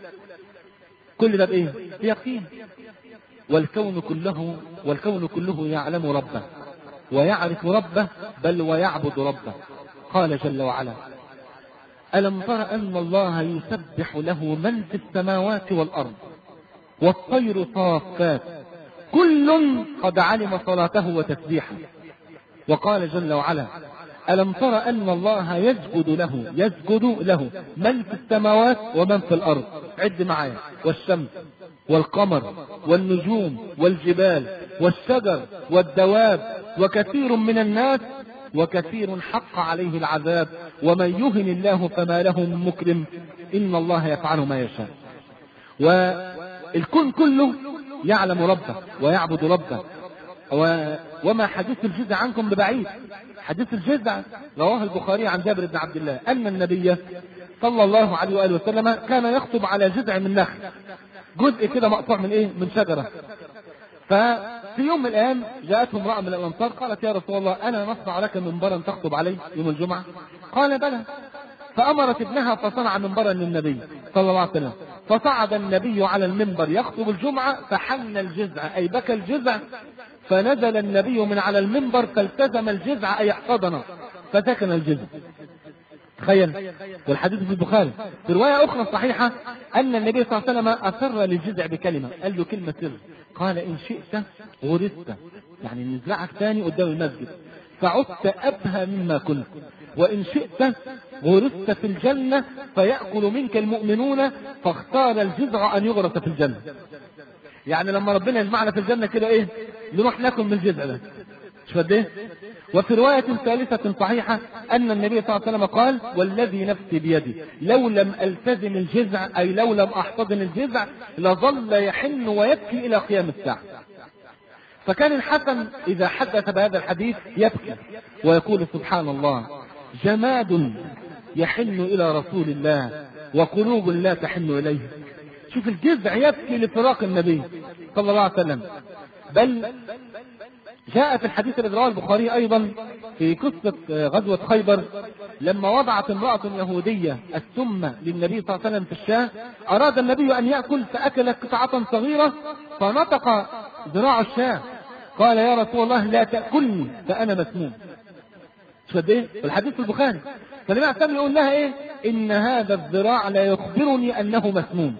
كل ده بإيه؟ بيقين. والكون كله والكون كله يعلم ربه ويعرف ربه بل ويعبد ربه. قال جل وعلا ألم تر أن الله يسبح له من في السماوات والأرض والطير صافات كل قد علم صلاته وتسبيحه. وقال جل وعلا ألم تر أن الله يسجد له يسجد له من في السماوات ومن في الأرض، عد معايا، والشمس والقمر والنجوم والجبال والشجر والدواب وكثير من الناس وكثير حق عليه العذاب ومن يهن الله فما له من مكرم إن الله يفعل ما يشاء. والكون كله يعلم ربه ويعبد ربه. وما حديث الجزع عنكم ببعيد، حديث الجزع رواه البخاري عن جابر بن عبد الله أن النبي صلى الله عليه وآله وسلم كان يخطب على جذع من نخل، جزء كده مقطوع من ايه؟ من شجرة. ففي يوم من الايام جاءته امرأة من الانصار قالت يا رسول الله انا نصنع لك منبرا تخطب عليه يوم الجمعة؟ قال بلى. فامرت ابنها فصنع منبرا للنبي صلى الله عليه وسلم، فصعد النبي على المنبر يخطب الجمعة فحن الجذع اي بكى الجذع، فنزل النبي من على المنبر فالتزم الجذع اي احتضنه فسكن الجذع. تخيل. والحديث في البخاري في رواية أخرى صحيحة أن النبي صلى الله عليه وسلم أسر للجذع بكلمة، قال له كلمة سر، قال إن شئت غرست، يعني نزرعك تاني قدام المسجد، فعدت أبهى مما كنت، وإن شئت غرست في الجنة فيأكل منك المؤمنون، فاختار الجذع أن يغرس في الجنة. يعني لما ربنا يجمعنا في الجنة كده إيه، نروح ناكل من الجذع ده، مش قد إيه؟ وفي رواية ثالثة صحيحة أن النبي صلى الله عليه وسلم قال: والذي نفسي بيدي لو لم ألتزم الجذع، أي لو لم أحتضن الجذع، لظل يحن ويبكي إلى قيام الساعة. فكان الحسن إذا حدث بهذا الحديث يبكي ويقول: سبحان الله، جماد يحن إلى رسول الله وقلوب لا تحن إليه. شوف الجذع يبكي لفراق النبي صلى الله عليه وسلم. بل جاء في الحديث الذي رواه البخاري أيضا في قصة غزوة خيبر، لما وضعت امرأة يهودية السم للنبي صلى الله عليه وسلم في الشاة، أراد النبي أن يأكل فأكلت قطعة صغيرة، فنطق ذراع الشاة قال: يا رسول الله لا تأكلني فأنا مسموم. شو قد ايه؟ الحديث في البخاري. فالنبي عليه الصلاة يقول لها ايه؟ إن هذا الذراع لا يخبرني أنه مسموم.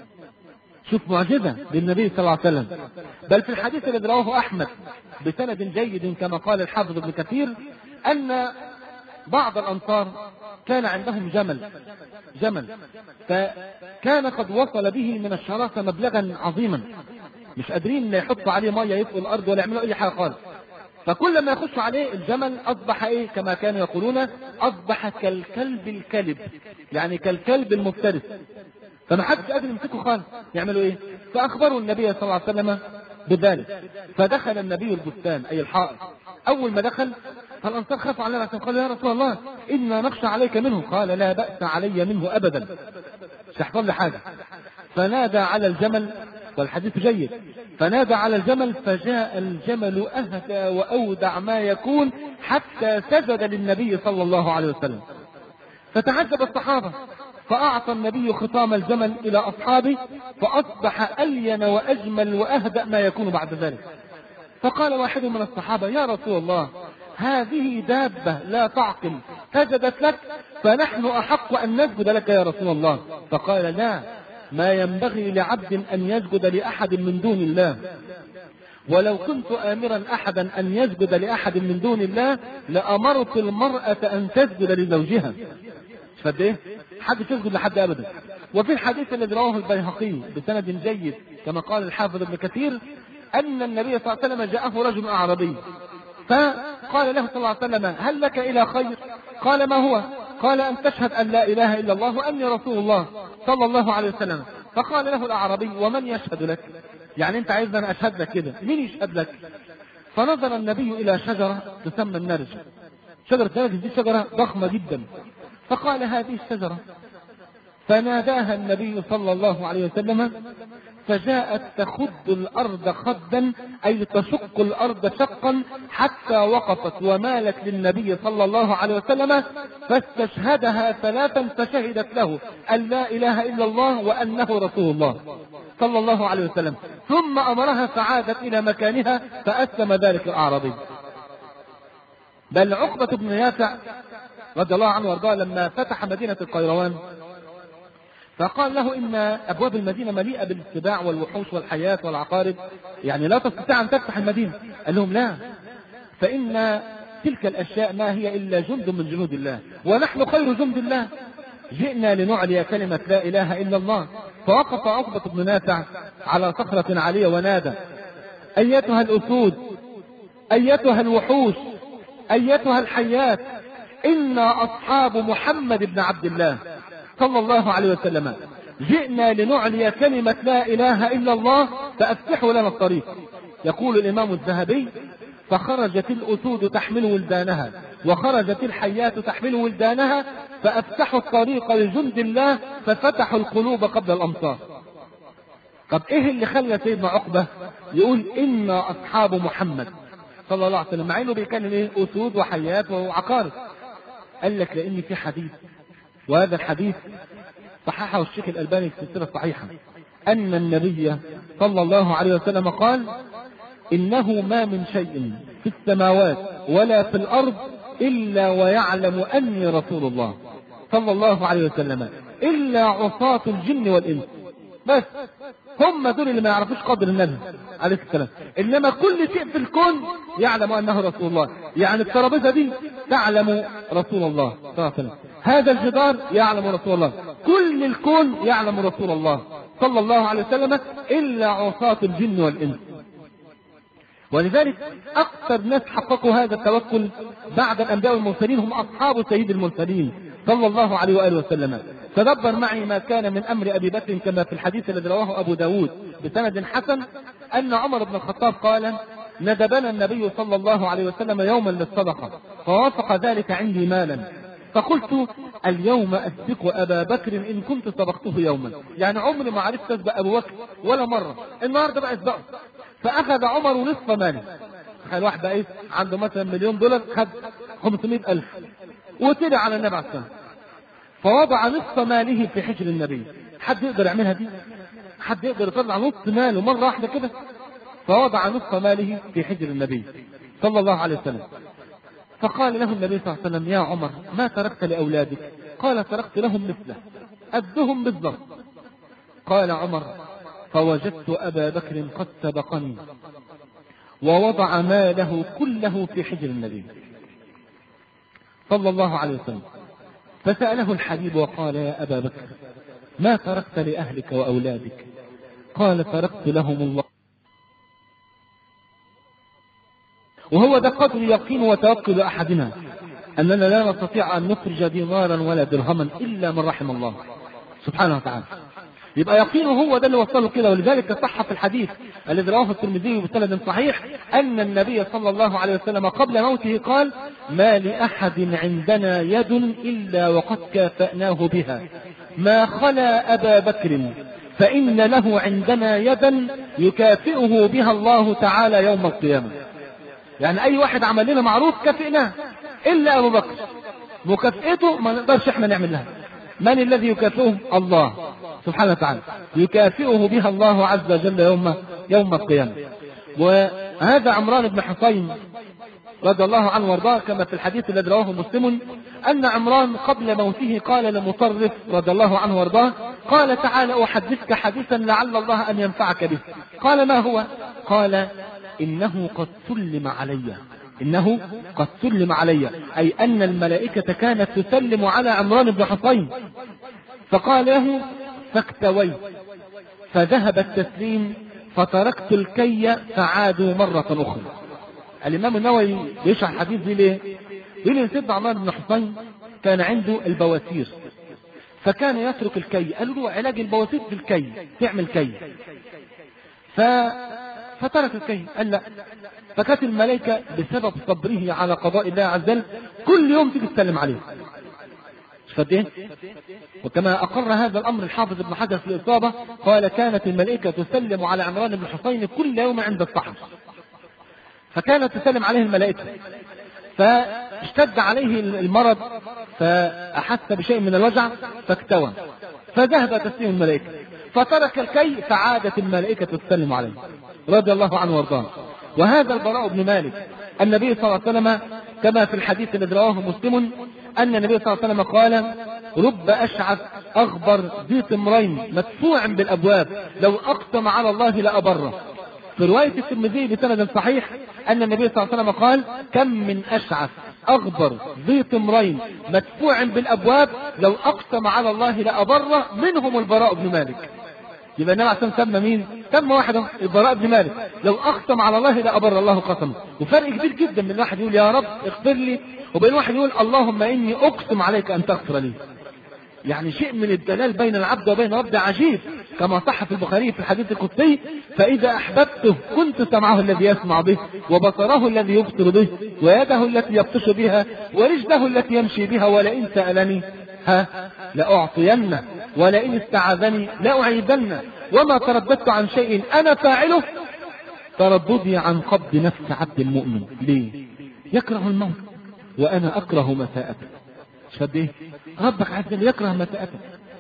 شوف معجزة للنبي صلى الله عليه وسلم. بل في الحديث الذي رواه أحمد بسند جيد كما قال الحافظ ابن كثير، أن بعض الأنصار كان عندهم جمل جمل فكان قد وصل به من الشراسة مبلغا عظيما، مش قادرين يحطوا عليه مية يسقوا الأرض ولا يعملوا أي حاجة خالص. فكل ما يخش عليه الجمل أصبح إيه كما كانوا يقولون، أصبح كالكلب الكلب، يعني كالكلب المفترس، فما حدش قادر يمسكه خالص. يعملوا إيه؟ فأخبروا النبي صلى الله عليه وسلم بذلك. فدخل النبي البستان أي الحائط. أول ما دخل فالأنصار خافوا عليه قالوا: يا رسول الله إنا نخشى عليك منه. قال: لا بأس علي منه أبدا، مش هيحصل لي حاجة. فنادى على الجمل، والحديث جيد، فنادى على الجمل فجاء الجمل أهدى وأودع ما يكون حتى سجد للنبي صلى الله عليه وسلم. فتعجب الصحابة، فأعطى النبي خطام الجمل إلى أصحابه، فأصبح ألين وأجمل وأهدأ ما يكون بعد ذلك. فقال واحد من الصحابة: يا رسول الله هذه دابة لا تعقل سجدت لك، فنحن أحق أن نسجد لك يا رسول الله. فقال: لا، ما ينبغي لعبد أن يسجد لأحد من دون الله، ولو كنت آمرا أحدا أن يسجد لأحد من دون الله لأمرت المرأة أن تسجد لزوجها. فد ايه؟ حد يسجد لحد أبدا. وفي الحديث الذي رواه البيهقي بسند جيد كما قال الحافظ ابن كثير، أن النبي صلى الله عليه وسلم جاءه رجل أعرابي فقال له صلى الله عليه وسلم: هل لك إلى خير؟ قال: ما هو؟ قال: أن تشهد أن لا إله إلا الله وأني رسول الله صلى الله عليه وسلم. فقال له الأعرابي: ومن يشهد لك؟ يعني أنت عايزنا أنا أشهد لك كده، مين يشهد لك؟ فنظر النبي إلى شجرة تسمى النرج. شجرة النرج دي شجرة ضخمة جدا، فقال: هذه الشجرة. فناداها النبي صلى الله عليه وسلم، فجاءت تخد الأرض خدا، أي تشق الأرض شقا، حتى وقفت ومالت للنبي صلى الله عليه وسلم، فاستشهدها ثلاثا، فشهدت له أن لا إله إلا الله وأنه رسول الله صلى الله عليه وسلم، ثم أمرها فعادت إلى مكانها، فأسلم ذلك الأعرابي. بل عقبة بن ياسع رضي الله عنه وارضاه لما فتح مدينة القيروان فقال له: إن أبواب المدينة مليئة بالسباع والوحوش والحياة والعقارب، يعني لا تستطيع أن تفتح المدينة. قال لهم: لا، فإن تلك الأشياء ما هي إلا جند من جنود الله، ونحن خير جند الله، جئنا لنعلي كلمة لا إله إلا الله. فوقف عقبة بن نافع على صخرة عالية ونادى: أيتها الأسود، أيتها الوحوش، أيتها الحيات، إنا أصحاب محمد بن عبد الله صلى الله عليه وسلم، جئنا لنعلي كلمة لا إله إلا الله، فأفتحوا لنا الطريق. يقول الإمام الذهبي: فخرجت الأسود تحمل ولدانها، وخرجت الحيات تحمل ولدانها، فأفتحوا الطريق لجند الله، ففتحوا القلوب قبل الأمصار. طب إيه اللي خلى سيدنا عقبة يقول إنا أصحاب محمد صلى الله عليه وسلم مع إنه بيتكلم إيه؟ أسود وحيات وعقارب؟ قال لك: لأن في حديث، وهذا الحديث صححه الشيخ الألباني في السلسلة الصحيحة، أن النبي صلى الله عليه وسلم قال: إنه ما من شيء في السماوات ولا في الأرض إلا ويعلم أني رسول الله صلى الله عليه وسلم، إلا عصاة الجن والإنس. بس هم دول اللي ما يعرفوش قدر النبي عليه السلام. انما كل شيء في الكون يعلم انه رسول الله. يعني الترابيزه دي تعلم رسول الله صلى الله عليه وسلم، هذا الجدار يعلم رسول الله، كل الكون يعلم رسول الله صلى الله عليه وسلم الا عصاة الجن والانس. ولذلك اكثر ناس حققوا هذا التوكل بعد الانبياء والمرسلين هم اصحاب سيد المرسلين صلى الله عليه واله وسلم. تدبر معي ما كان من امر ابي بكر كما في الحديث الذي رواه ابو داود بسند حسن ان عمر بن الخطاب قال: ندبنا النبي صلى الله عليه وسلم يوما للصدقه فوافق ذلك عندي مالا، فقلت: اليوم اسبق ابا بكر ان كنت سبقته يوما. يعني عمري ما عرفت اسبق ابو بكر ولا مره، النهارده بقى اسبقه. فاخذ عمر نصف ماله. تخيل واحد بقى ايه عنده مثلا مليون دولار، خد خمسمائة الف وطلع على النبي عليه الصلاه والسلام فوضع نصف ماله في حجر النبي. حد يقدر يعملها دي؟ حد يقدر يطلع نصف ماله مره واحده كده؟ فوضع نصف ماله في حجر النبي صلى الله عليه وسلم. فقال له النبي صلى الله عليه وسلم: يا عمر ما تركت لاولادك؟ قال: تركت لهم مثله قدهم بالضبط. قال عمر: فوجدت ابا بكر قد سبقني ووضع ماله كله في حجر النبي صلى الله عليه وسلم. فسأله الحبيب وقال: يا أبا بكر ما تركت لأهلك وأولادك؟ قال: تركت لهم الله. وهو ده قدر يقين وتوكل أحدنا، أننا لا نستطيع أن نخرج دينارا ولا درهما إلا من رحم الله سبحانه وتعالى. يبقى يقينه هو ده اللي وصله كده. ولذلك صح في الحديث الذي رواه الترمذي بسند صحيح أن النبي صلى الله عليه وسلم قبل موته قال: ما لأحد عندنا يد إلا وقد كافأناه بها ما خلا أبا بكر، فإن له عندنا يدا يكافئه بها الله تعالى يوم القيامة. يعني أي واحد عمل لنا معروف كافئناه إلا أبو بكر، مكافئته ما نقدرش احنا نعمل لها. من الذي يكافئه؟ الله سبحانه وتعالى، يكافئه بها الله عز وجل يوم يوم القيامة. وهذا عمران بن حصين رضي الله عنه وارضاه كما في الحديث الذي رواه مسلم أن عمران قبل موته قال لمطرف رضي الله عنه وارضاه: قال: تعالى أحدثك حديثا لعل الله أن ينفعك به. قال: ما هو؟ قال: إنه قد سلم علي. إنه قد سلم علي، أي أن الملائكة كانت تسلم على عمران بن حصين. فقال له: فاكتويت فذهب التسليم فتركت الكي فعادوا مرة أخرى. الإمام النووي يشرح الحديث دي ليه؟ يقول إن سيدنا عمران بن حصين كان عنده البواسير فكان يترك الكي. قالوا له: علاج البواسير في الكي، تعمل كي. ف... فترك الكي. قال لا. فكانت الملائكة بسبب صبره على قضاء الله عز وجل كل يوم تيجي تسلم عليه. فدين. وكما أقر هذا الأمر الحافظ ابن حجر في الإصابة قال: كانت الملائكة تسلم على عمران بن حصين كل يوم عند الصحن. فكانت تسلم عليه الملائكة، فاشتد عليه المرض فأحس بشيء من الوجع فاكتوى، فذهب تسليم الملائكة، فترك الكي فعادت الملائكة تسلم عليه رضي الله عنه وارضاه. وهذا البراء بن مالك النبي صلى الله عليه وسلم كما في الحديث الذي رواه مسلم أن النبي صلى الله عليه وسلم قال: رب أشعث أغبر ذي طمرين مدفوع بالأبواب لو أقسم على الله لأبره. في رواية الترمذي بسند صحيح أن النبي صلى الله عليه وسلم قال: كم من أشعث أغبر ذي طمرين مدفوع بالأبواب لو أقسم على الله لأبره، منهم البراء بن مالك. يبقى النبي عليه سمى مين؟ سمى واحد، البراء بن مالك، لو أقسم على الله لأبر الله قسمه. وفرق كبير جدا من واحد يقول يا رب اغفر لي وبين واحد يقول اللهم إني أقسم عليك أن تغفر لي. يعني شيء من الدلال بين العبد وبين ربه عجيب، كما صح في البخاري في الحديث القدسي: فإذا أحببته كنت سمعه الذي يسمع به وبصره الذي يبصر به ويده التي يبطش بها ورجله التي يمشي بها، ولئن سألني ها لأعطينه ولئن استعاذني لأعيذنه وما ترددت عن شيء أنا فاعله ترددي عن قبض نفس عبد المؤمن. ليه؟ يكره الموت وأنا أكره مساءته. شد ايه؟ ربك عز وجل يكره مساءته.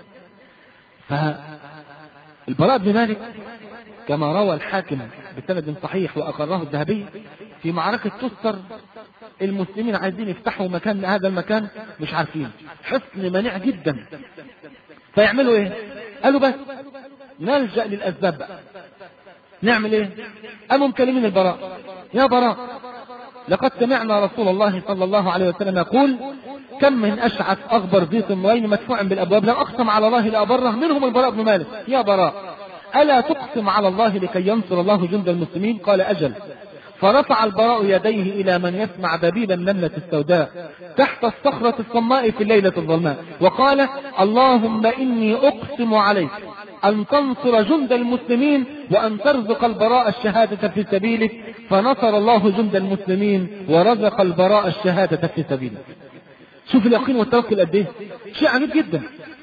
فالبراء بن مالك كما روى الحاكم بسند صحيح وأقره الذهبي في معركة تستر، المسلمين عايزين يفتحوا مكان هذا المكان مش عارفين، حصن منيع جدا، فيعملوا ايه؟ قالوا بس نلجأ للأسباب بقى. نعمل ايه؟ قاموا مكلمين البراء: يا براء، لقد سمعنا رسول الله صلى الله عليه وسلم يقول: كم من أشعث أغبر ذي طمرين مدفوع بالأبواب لو أقسم على الله لأبره، منهم البراء بن مالك. يا براء، ألا تقسم على الله لكي ينصر الله جند المسلمين؟ قال: أجل. فرفع البراء يديه إلى من يسمع دبيب النملة السوداء تحت الصخرة الصماء في الليلة الظلماء، وقال: اللهم إني أقسم عليك أن تنصر جند المسلمين وأن ترزق البراء الشهادة في سبيلك. فنصر الله جند المسلمين ورزق البراء الشهادة في سبيلك. شوف اليقين والتوكل قد ايه، شيء عجيب جدا.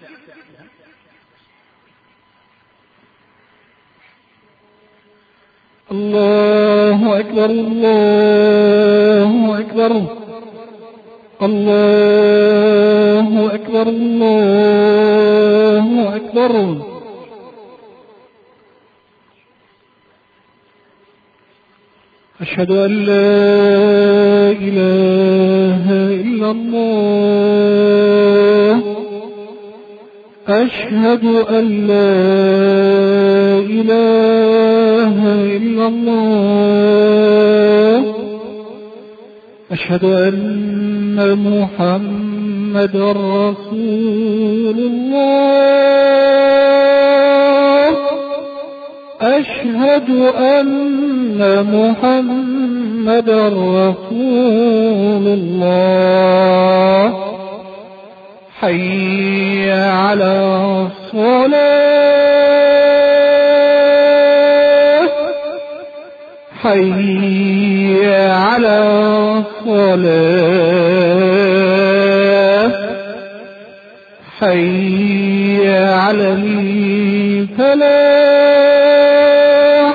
الله أكبر، الله أكبر، الله أكبر، الله أكبر. أشهد أن لا إله إلا الله، أشهد أن لا إله إلا الله، أشهد أن محمدا رسول الله، أشهد أن محمدا رسول الله. حي على الصلاة، حي على الصلاة، حي على الفلاح،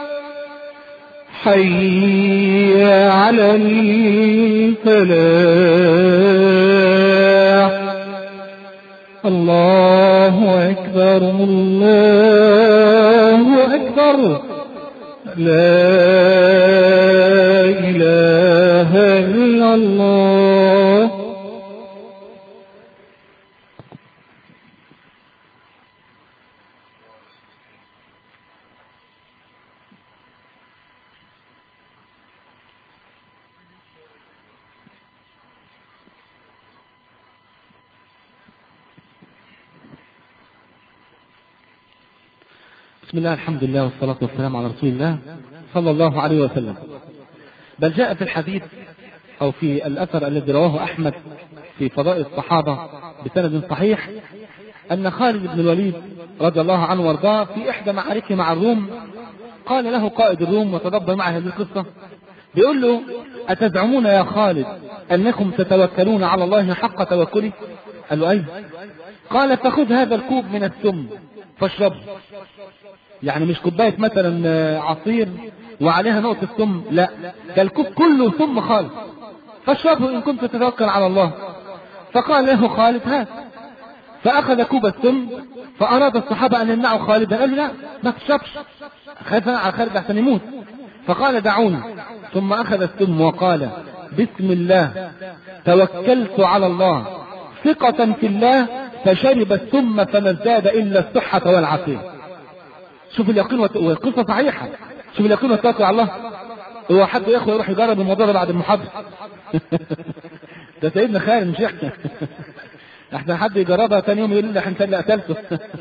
حي على الفلاح. الله أكبر، الله أكبر، لا إله إلا الله. بسم الله، الحمد لله، والصلاة والسلام على رسول الله صلى الله عليه وسلم. بل جاء في الحديث أو في الأثر الذي رواه أحمد في فضائل الصحابة بسند صحيح أن خالد بن الوليد رضي الله عنه وارضاه في إحدى معاركه مع الروم قال له قائد الروم وتدبر معه هذه القصة، بيقول له: أتزعمون يا خالد أنكم تتوكلون على الله حق توكله؟ قال له: أيوه. قال: فخذ هذا الكوب من السم فاشربه. يعني مش كوباية مثلا عصير وعليها نقطة سم، لا، ده الكوب كله سم خالص، فاشربه إن كنت تتوكل على الله. فقال له خالد: هات. فأخذ كوب السم، فأراد الصحابة أن يمنعوا خالدا، قال له: لا، ما تشربش، خايف على خالد عشان يموت. فقال: دعوني. ثم أخذ السم وقال: بسم الله توكلت على الله ثقة في الله، فشرب السم فما ازداد إلا الصحة والعافية. شوف اليقين والقصة صحيحة. شوف اليقين والتوكل على الله. هو حد يا اخوه يروح يجرب الموضوع ده بعد المحاضرة؟ ده سيدنا خالد مش احنا. احنا حد يجربها ثاني يوم يقول لي احنا اللي قتلته.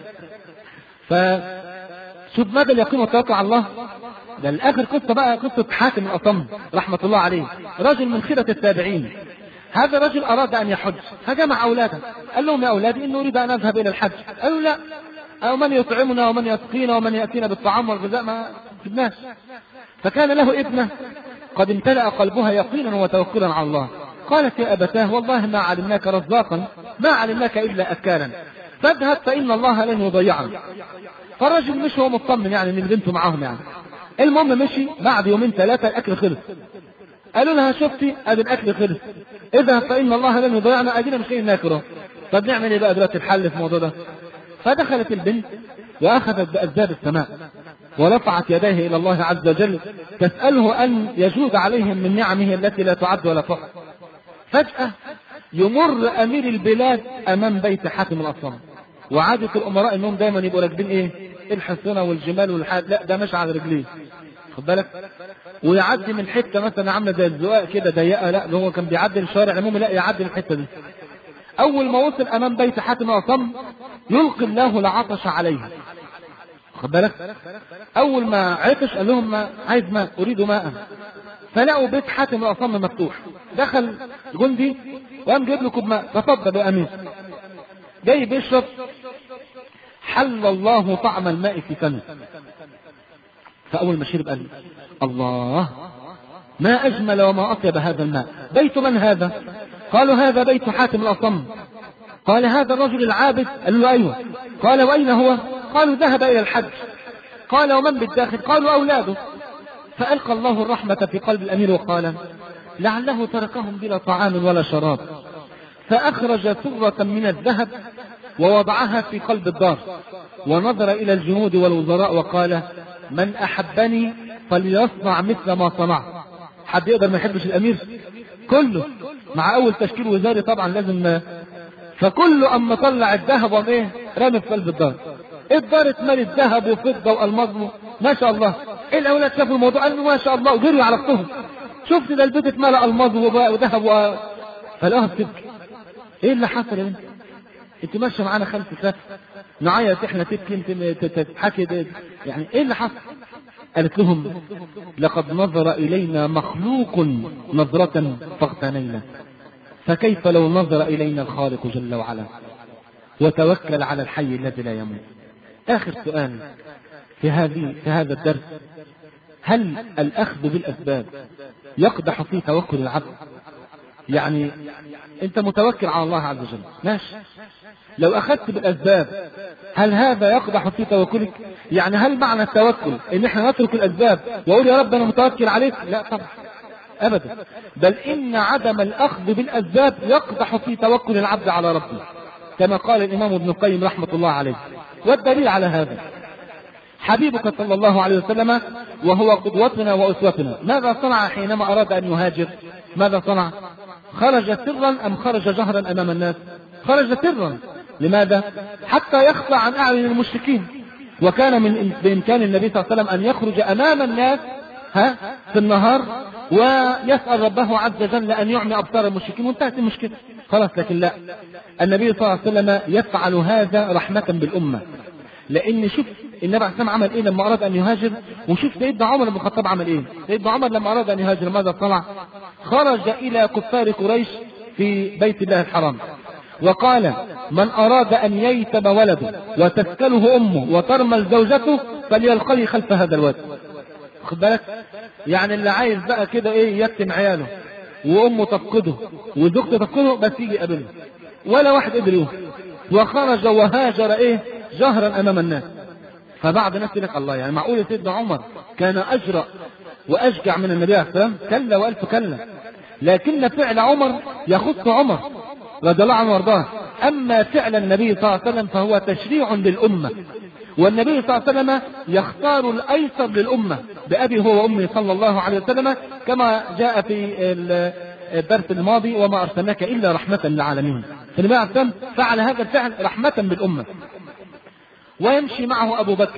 فشوف ماذا اليقين والتوكل على الله. ده الاخر قصة بقى، قصة حاتم الأصم رحمة الله عليه، رجل من خيرة التابعين. هذا الرجل أراد أن يحج فجمع أولاده، قال لهم: يا أولادي إني أريد أن أذهب إلى الحج. قالوا: لا، أو من يطعمنا ومن يسقينا ومن يأتينا بالطعام والغذاء، ما جبناش. فكان له ابنة قد امتلأ قلبها يقينا وتوكلا على الله. قالت: يا أبتاه، والله ما علمناك رزاقا، ما علمناك إلا أكالا، فاذهب فإن الله لن يضيعنا. فالرجل مش هو مطمن يعني ان البنت معاهم يعني. المهم مشي، بعد يومين ثلاثة الأكل خلص. قالوا لها: شفتي ادي الأكل خلص، اذهب فإن الله لن يضيعنا، ادينا مش لاقيين ناكله. طب نعمل ايه بقى دلوقتي الحل في الموضوع ده؟ فدخلت البنت وأخذت بأسباب السماء ورفعت يديه إلى الله عز وجل تسأله أن يجود عليهم من نعمه التي لا تعد ولا تحصى. فجأة يمر أمير البلاد أمام بيت حاتم الأصم، وعادة الأمراء أنهم دايما يبقوا راكبين إيه؟ الحصنة والجمال والحاد، لا ده ماشي على رجليه، خد بالك، ويعدي من حته مثلا عامله زي الزقاق كده ضيقه، لا ده هو كان بيعدي الشارع العمومي، لا يعدي الحته دي. اول ما وصل امام بيت حاتم الاصم يلقي الله العطش عليه، خد بالك، اول ما عطش قال لهم ما عايز ماء، اريد ماء، فلقوا بيت حاتم الاصم مفتوح، دخل جندي وقام جايب له كوب ماء، تفضل يا امير، جاي بيشرب، حل الله طعم الماء في فمه، فاول ما شرب قال الله ما اجمل وما اطيب هذا الماء، بيت من هذا؟ قالوا هذا بيت حاتم الاصم. قال هذا الرجل العابد؟ قال له ايوه. قال واين هو؟ قالوا ذهب الى الحج. قال ومن بالداخل؟ قالوا اولاده. فالقى الله الرحمه في قلب الامير وقال لعله تركهم بلا طعام ولا شراب، فاخرج سره من الذهب ووضعها في قلب الدار، ونظر الى الجنود والوزراء وقال من احبني فليصنع مثل ما صنعت. حد يقدر ما يحبش الامير؟ كله مع اول تشكيل وزاري طبعا لازم، فكله اما طلع الذهب وقام ايه رامي في قلب الدار، الدار اتملت ذهب وفضه والماظ، ما شاء الله. الاولاد شافوا الموضوع قالوا ما شاء الله وجروا على اختهم، شفت ده البيت اتملى الماظ وذهب و... فلقوها بتبكي، ايه اللي حصل يا بنت؟ انت ماشيه معانا خلف خلف نعيط احنا تبكي انت تضحكي، يعني ايه اللي حصل؟ قالت لهم لقد نظر الينا مخلوق نظرة فاغتنينا، فكيف لو نظر الينا الخالق جل وعلا وتوكل على الحي الذي لا يموت. اخر سؤال في هذه في هذا الدرس، هل الاخذ بالاسباب يقدح في توكل العبد؟ يعني انت متوكل على الله عز وجل ماشي، لو اخذت بالاسباب هل هذا يقدح في توكلك؟ يعني هل معنى التوكل ان احنا نترك الاسباب واقول يا رب انا متوكل عليك؟ لا طبعا ابدا، بل ان عدم الاخذ بالاسباب يقدح في توكل العبد على ربه، كما قال الامام ابن القيم رحمه الله عليه. والدليل على هذا حبيبك صلى الله عليه وسلم وهو قدوتنا واسوتنا، ماذا صنع حينما اراد ان يهاجر؟ ماذا صنع؟ خرج سرا ام خرج جهرا امام الناس؟ خرج سرا. لماذا؟ حتى يخفى عن اعين المشركين، وكان من بامكان النبي صلى الله عليه وسلم ان يخرج امام الناس ها في النهار ويسأل ربه عز وجل ان يعمي ابصار المشركين وانتهت المشكله خلاص. لكن لا، النبي صلى الله عليه وسلم يفعل هذا رحمه بالامه، لان شوف النبي عليه الصلاه والسلام عمل ايه لما اراد ان يهاجر، وشوف سيدنا عمر بن الخطاب عمل ايه. سيدنا عمر لما اراد ان يهاجر ماذا صنع؟ خرج الى كفار قريش في بيت الله الحرام وقال من اراد ان ييتم ولده وتسكله امه وترمل زوجته فليلقني خلف هذا الواد. خد بالك، يعني اللي عايز بقى كده ايه يتم عياله وامه تفقده وزوجته تفقده بس يجي يقابله، ولا واحد قدر يوم، وخرج وهاجر ايه جهرا امام الناس. فبعض الناس يقول لك الله، يعني معقول سيدنا عمر كان اجرأ واشجع من النبي عليه السلام؟ كلا والف كلا، لكن فعل عمر يخص عمر رضي الله عنه وارضاه، اما فعل النبي صلى الله عليه وسلم فهو تشريع للامه، والنبي صلى الله عليه وسلم يختار الايسر للامه بابي هو وامي صلى الله عليه وسلم، كما جاء في الدرس الماضي وما ارسلناك الا رحمه للعالمين. فالنبي عليه السلام فعل هذا الفعل رحمه بالامه. ويمشي معه ابو بكر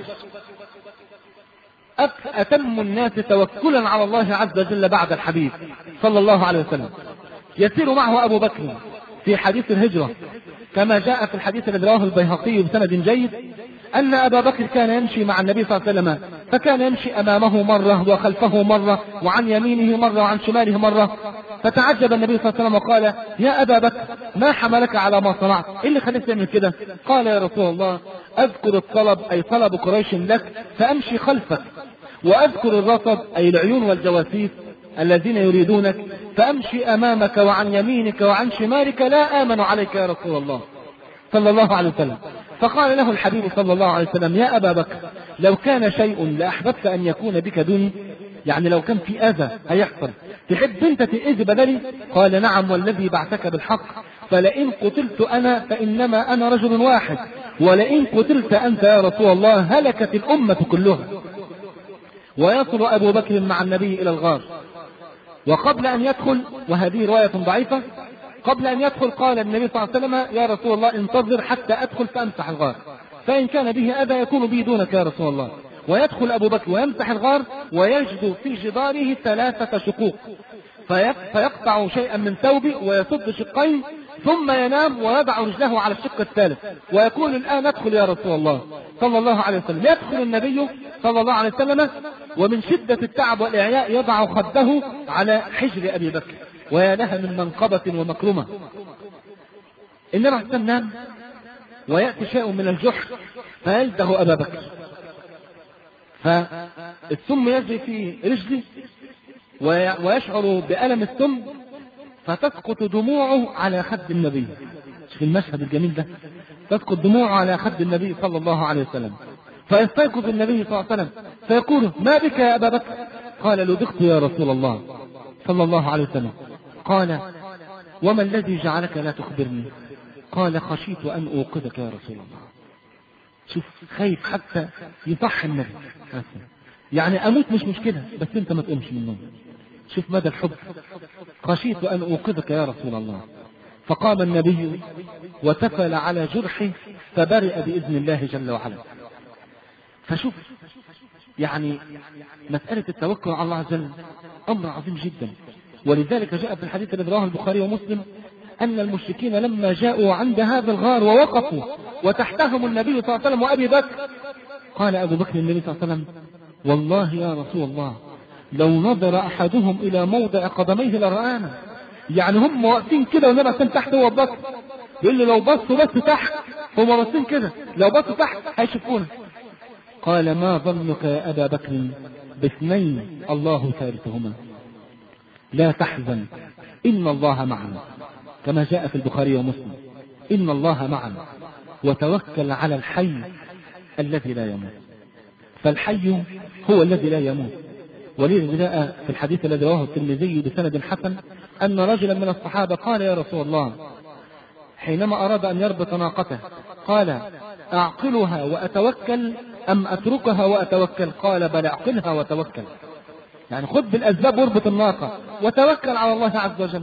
اتم الناس توكلا على الله عز وجل بعد الحبيب صلى الله عليه وسلم، يسير معه ابو بكر في حديث الهجرة كما جاء في الحديث الذي رواه البيهقي بسند جيد أن أبا بكر كان يمشي مع النبي صلى الله عليه وسلم، فكان يمشي أمامه مرة وخلفه مرة وعن يمينه مرة وعن شماله مرة، فتعجب النبي صلى الله عليه وسلم وقال يا أبا بكر ما حملك على ما صنعت؟ إيه اللي خليك تعمل كده؟ قال يا رسول الله أذكر الطلب أي طلب قريش لك فأمشي خلفك، وأذكر الرصد أي العيون والجواسيس الذين يريدونك فأمشي أمامك وعن يمينك وعن شمالك لا آمن عليك يا رسول الله صلى الله عليه وسلم. فقال له الحبيب صلى الله عليه وسلم يا أبا بكر لو كان شيء لأحببت أن يكون بك دوني، يعني لو كان في أذى هيحصل تحب أنت تأذي بدلي؟ قال نعم والذي بعثك بالحق، فلئن قتلت أنا فإنما أنا رجل واحد، ولئن قتلت أنت يا رسول الله هلكت الأمة كلها. ويصل أبو بكر مع النبي إلى الغار، وقبل أن يدخل، وهذه رواية ضعيفة، قبل أن يدخل قال النبي صلى الله عليه وسلم يا رسول الله انتظر حتى أدخل فأمسح الغار، فإن كان به أذى يكون به دونك يا رسول الله. ويدخل أبو بكر ويمسح الغار ويجد في جداره ثلاثة شقوق، فيقطع شيئا من ثوبه ويصد شقين ثم ينام ويضع رجله على الشق الثالث ويقول الآن ادخل يا رسول الله صلى الله عليه وسلم. يدخل النبي صلى الله عليه وسلم ومن شدة التعب والإعياء يضع خده على حجر أبي بكر، ويا لها من منقبة ومكرمة. النبي عليه الصلاة والسلام ويأتي شيء من الجحر فيلدغ أبا بكر، فالسم يجري في رجله ويشعر بألم السم فتسقط دموعه على خد النبي. في المشهد الجميل ده تسقط دموعه على خد النبي صلى الله عليه وسلم، فيستيقظ النبي صلى الله عليه وسلم فيقول ما بك يا أبا بكر؟ قال لدغت يا رسول الله صلى الله عليه وسلم. قال وما الذي جعلك لا تخبرني؟ قال خشيت أن أوقظك يا رسول الله. شوف خايف حتى يصح النبي، يعني أموت مش مشكلة بس أنت ما تقومش من النوم. شوف مدى الحب. خشيت أن أوقظك يا رسول الله. فقام النبي وتفل على جرحه فبرئ بإذن الله جل وعلا. فشوف يعني مسألة التوكل على الله عز وجل أمر عظيم جدا، ولذلك جاء في الحديث الذي رواه البخاري ومسلم أن المشركين لما جاءوا عند هذا الغار ووقفوا وتحتهم النبي صلى الله عليه وسلم وأبي بكر، قال أبو بكر النبي صلى الله عليه وسلم والله يا رسول الله لو نظر أحدهم إلى موضع قدميه لرآنا. يعني هم واقفين كده والنبي كان تحت هو بكر، يقول له لو بصوا بس تحت، هم واقفين كده لو بصوا تحت هيشوفونا. قال ما ظنك يا أبا بكر باثنين الله ثالثهما لا تحزن إن الله معنا، كما جاء في البخاري ومسلم إن الله معنا وتوكل على الحي الذي لا يموت. فالحي هو الذي لا يموت. ولذا جاء في الحديث الذي رواه الترمذي بسند حسن أن رجلا من الصحابة قال يا رسول الله حينما أراد أن يربط ناقته قال أعقلها وأتوكل أم أتركها وأتوكل؟ قال بل أعقلها وتوكل، يعني خذ بالأسباب واربط الناقة وتوكل على الله عز وجل.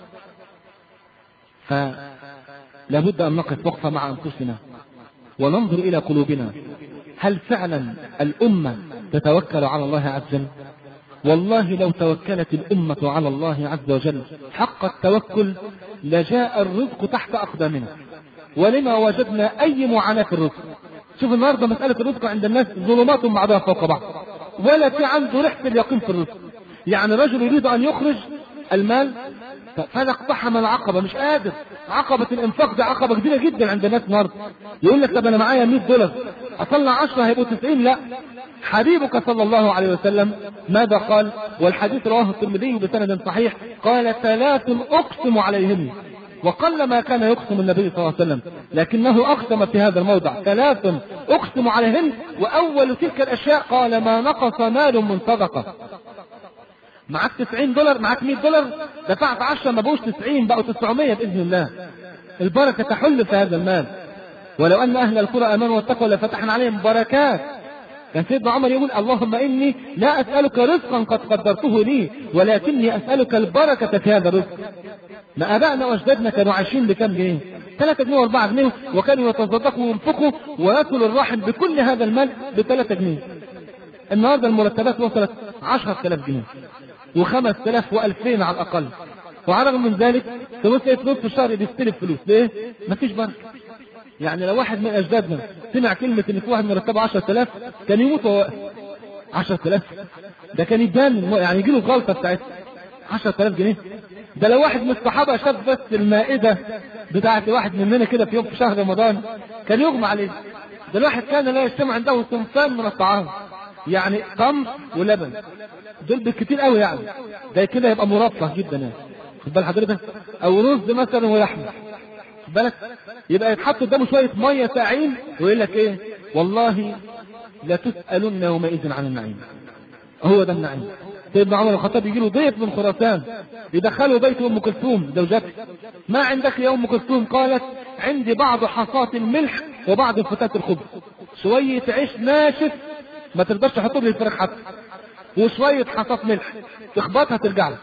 فلا بد أن نقف وقفة مع أنفسنا وننظر إلى قلوبنا، هل فعلا الأمة تتوكل على الله عز وجل؟ والله لو توكلت الأمة على الله عز وجل حق التوكل لجاء الرزق تحت أقدامنا ولما وجدنا أي معاناة في الرزق. شوف النهارده مسألة الرزق عند الناس ظلمات بعضها فوق بعض، ولا في عنده ريحة اليقين في الرزق. يعني رجل يريد أن يخرج المال فلا اقتحم العقبة مش قادر. عقبة الانفاق دي عقبة كبيرة جدا عند الناس النهارده. يقول لك طب انا معايا مئة دولار اطلع عشرة هيبقوا تسعين. لا، حبيبك صلى الله عليه وسلم ماذا قال؟ والحديث رواه الترمذي بسند صحيح قال ثلاث اقسم عليهن. وقل ما كان يقسم النبي صلى الله عليه وسلم لكنه اقسم في هذا الموضع ثلاث اقسم عليهن. واول تلك الاشياء قال ما نقص مال من صدقة. معك تسعين دولار، معك مئة دولار، دفعت عشرة ما بقوش تسعين بقوا تسعمية بإذن الله. البركة تحل في هذا المال. ولو أن أهل القرى آمنوا واتقوا لفتحنا عليهم بركات. كان سيدنا عمر يقول اللهم إني لا أسألك رزقا قد قدرته لي ولكني أسألك البركة في هذا الرزق. ما آبائنا وأجدادنا كانوا عايشين بكم جنيه؟ ثلاثة جنيه وأربعة جنيه، وكانوا يتصدقوا وينفقوا ويأكلوا الرحم بكل هذا المال بثلاثة جنيه. النهارده المرتبات وصلت عشرة آلاف جنيه وخمس آلاف وألفين على الأقل. وعلى من ذلك تبص فلوس في الشهر بيستلف فلوس. ليه؟ مفيش بركة. يعني لو واحد من أجدادنا سمع كلمة إن في واحد مرتبه عشرة آلاف كان يموت وهو واقف. عشرة آلاف ده كان يبان يعني يجيله غلطة بتاعتها. عشرة آلاف جنيه ده لو واحد من الصحابة شاف بس المائدة بتاعت واحد مننا كده في يوم في شهر رمضان كان يغمى عليه. ده الواحد كان لا يجتمع عنده صنفان من الطعام، يعني قمح ولبن، دول بالكتير قوي يعني. ده كده يبقى مرفه جدا يعني. خد بال حضرتك، او رز مثلا ولحمه. خد بالك، يبقى يتحط قدامه شويه ميه ساقعين ويقول لك ايه؟ والله لا تسالن يومئذ عن النعيم. هو ده النعيم. سيدنا عمر الخطاب يجي له ضيف من خراسان يدخله بيت ام كلثوم زوجته. ما عندك يا ام كلثوم؟ قالت عندي بعض حصات الملح وبعض فتات الخبز، شويه عيش ناشف ما تقدرش تحطه للفراخ حتى، وشويه حصات ملح تخبطها ترجع لك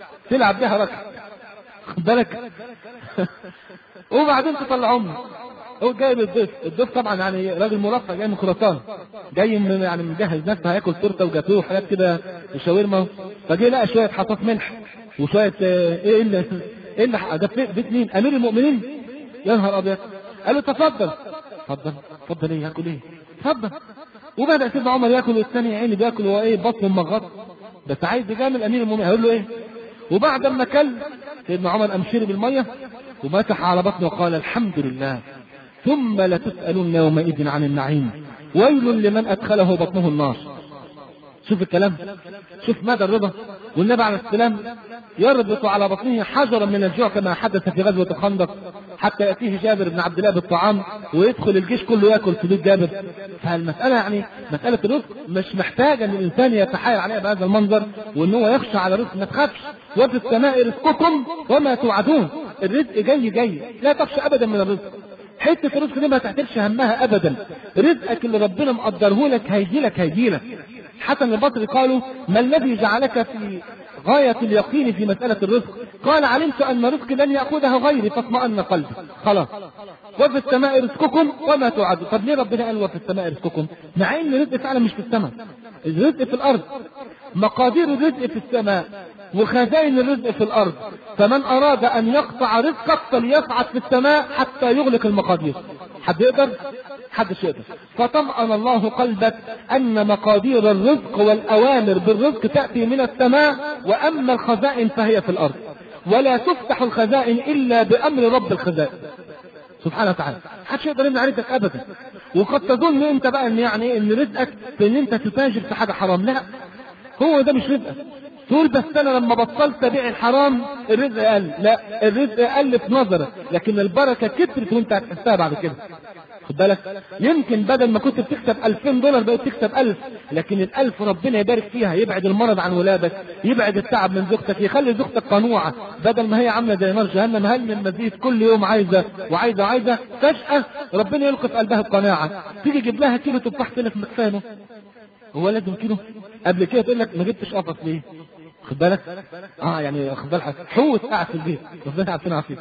تلعب بها ركعه. خد بالك. وبعدين تطلعهم هو جايب الضيف، الضيف طبعا يعني راجل مرفه جاي من خراسان، جاي من يعني مجهز نفسه هياكل تورته وجاتوه وحاجات كده وشاورما، فجه لقى شويه حصات ملح وشويه ايه اللي ايه اللي ده بيت مين؟ امير المؤمنين. يا نهار ابيض. قال له تفضل. اتفضل اتفضل ايه ياكل ايه؟ اتفضل. وبدا سيدنا عمر ياكل والثاني يا عيني بياكل وهو ايه بطنه مغط، بس عايز يجامل امير المؤمنين. هيقول له ايه؟ وبعد ما كل سيدنا عمر قام شرب الميه ومسح على بطنه وقال الحمد لله ثم لتسألن يومئذ عن النعيم ويل لمن أدخله بطنه النار. شوف الكلام، شوف مدى الرضا. والنبي عليه السلام يربط على بطنه حجرا من الجوع كما حدث في غزوة الخندق، حتى يأتيه جابر بن عبد الله بالطعام ويدخل الجيش كله يأكل في بيت جابر. فالمسألة يعني مسألة الرزق مش محتاجة ان الانسان يتحايل عليها بهذا المنظر وان هو يخشى على الرزق. ما تخافش، وفي السماء رزقكم وما توعدون. الرزق جاي جاي، لا تخشى ابدا من الرزق. حته الرزق دي ما تحتاجش همها ابدا. رزقك اللي ربنا مقدره لك هيجي لك هيجي لك. حسن البصري قالوا ما الذي جعلك في غاية اليقين في مسألة الرزق؟ قال علمت أن رزقي لن يأخذه غيري فاطمأن قلبي. خلاص. وفي السماء رزقكم وما توعدون. طب ليه ربنا قال وفي السماء رزقكم؟ مع ان الرزق فعلا مش في السماء، الرزق في الارض. مقادير الرزق في السماء وخزائن الرزق في الارض. فمن اراد ان يقطع رزقك فليصعد في السماء حتى يغلق المقادير. حد يقدر؟ حدش يقدر. فطمأن الله قلبك ان مقادير الرزق والاوامر بالرزق تأتي من السماء، واما الخزائن فهي في الارض. ولا تفتح الخزائن الا بامر رب الخزائن سبحانه وتعالى. محدش يقدر يمنع رزقك ابدا. وقد تظن انت بقى ان يعني ان رزقك في ان انت تتاجر في حاجه حرام. لا، هو ده مش رزقك. تقول بس انا لما بطلت ابيع الحرام الرزق قل. لا، الرزق قل في نظرك، لكن البركه كترت وانت هتحسها بعد كده. خد بالك، يمكن بدل ما كنت بتكسب ألفين دولار بقيت تكسب ألف، لكن الألف ربنا يبارك فيها، يبعد المرض عن ولادك، يبعد التعب من زوجتك، يخلي زوجتك قنوعه بدل ما هي عامله زي نار جهنم هل من مزيد كل يوم عايزه وعايزه وعايزه. فجاه ربنا يلقي في قلبها القناعه، تيجي تجيب لها كيلو تفاح تلف مكفانه. هو لازم كيلو؟ قبل كده تقول لك ما جبتش قفص ليه؟ خد بالك؟ اه يعني خد بالك حوت قاعد في البيت، ربنا يعافينا عافيك.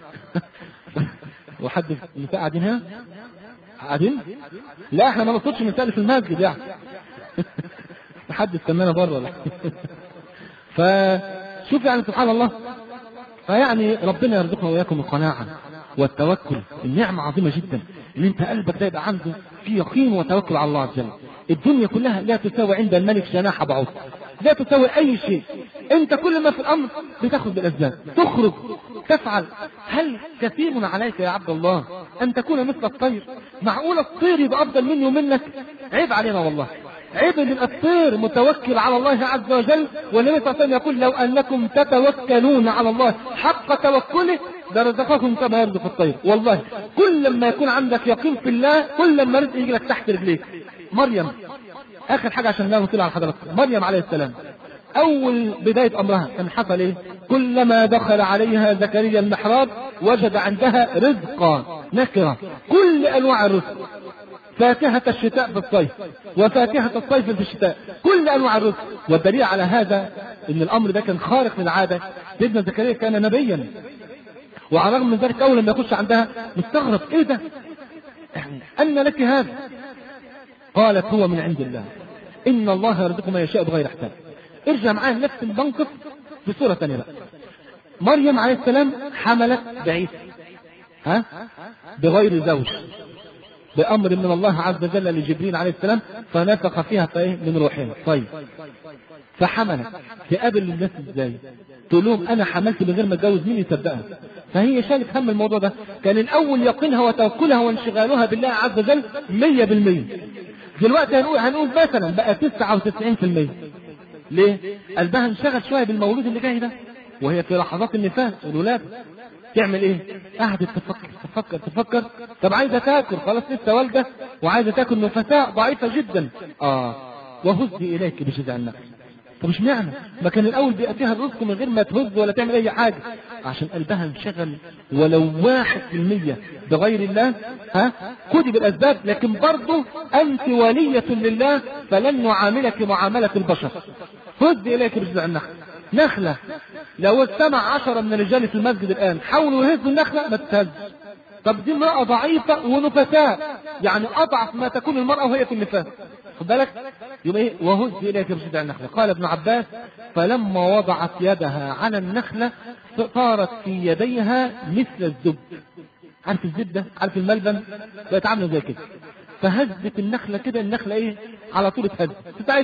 وحد اللي قاعدين هنا؟ قاعدين؟ لا احنا ما نقصدش نسأل في المسجد يعني. حد استنانا بره ولا؟ فشوف يعني سبحان الله. فيعني ربنا يرزقنا وإياكم القناعة والتوكل. النعمة عظيمة جدا ان انت قلبك ده يبقى عنده في يقين وتوكل على الله عز وجل. الدنيا كلها لا تساوي عند الملك جناح بعوض، لا تساوي اي شيء. انت كل ما في الامر بتاخذ بالاسباب، تخرج تفعل. هل كثير عليك يا عبد الله ان تكون مثل الطير؟ معقول الطير يبقى افضل مني ومنك؟ عيب علينا والله، عيب ان الطير متوكل على الله عز وجل. والنبي صلى الله عليه وسلم يقول لو انكم تتوكلون على الله حق توكله لرزقكم كما يرزق الطير. والله كل ما يكون عندك يقين في الله كل ما رزق يجي لك تحت رجليك. مريم اخر حاجه عشان لا نطيل على حضرتك. مريم عليه السلام اول بدايه امرها كان حصل ايه؟ كلما دخل عليها زكريا المحراب وجد عندها رزقا نكره، كل انواع الرزق، فاكهة الشتاء في الصيف وفاكهة الصيف في الشتاء، كل انواع الرزق. والدليل على هذا ان الامر ده كان خارق للعاده. سيدنا زكريا كان نبيا، وعلى الرغم من ذلك اول لما يخش عندها مستغرب، ايه ده؟ ان لك هذا؟ قالت هو من عند الله ان الله يرزق ما يشاء بغير حساب. ارجع معايا نفس الموقف في صورة ثانية بقى. مريم عليه السلام حملت بعيسى ها بغير زوج، بأمر من الله عز وجل لجبريل عليه السلام، فنفخ فيها فايه من روحين. طيب فحملت، تقابل الناس ازاي؟ تقول لهم انا حملت من غير ما اتجوز، مين يصدقها؟ فهي شالت هم الموضوع ده. كان الاول يقينها وتوكلها وانشغالها بالله عز وجل مية بالمية. دلوقتي هنقول هنقول مثلا بقى تسعة وتسعين بالمية. ليه؟ قلبها انشغل شويه بالمولود اللي جاي ده، وهي في لحظات النفاس والولاده تعمل ايه؟ قعدت تفكر تفكر تفكر. طب عايزه تاكل، خلاص لسه والده وعايزه تاكل، نفساء ضعيفه جدا. اه وهزي اليك بجذع النخل. طب مش معنى ما كان الاول بياتيها الرزق من غير ما تهز ولا تعمل اي حاجه؟ عشان قلبها انشغل ولو واحد في المية بغير الله. ها خدي بالاسباب، لكن برضه انت ولية لله فلن نعاملك معاملة البشر. هزي اليك بجذع النخل. نخلة لو استمع عشرة من الرجال في المسجد الان حاولوا يهزوا النخلة ما تتهز، طب دي امرأة ضعيفة ونفساء، يعني أضعف ما تكون المرأة وهي في النفاس، خد بالك؟ يبقى ايه؟ وهز إليك بجذع النخلة. قال ابن عباس: فلما وضعت يدها على النخلة صارت في يديها مثل الزبد. عارف الزبدة؟ عارف الملبن؟ بقت عاملة زي كده. فهزت النخلة كده، النخلة ايه؟ على طول اتهز بتاعت.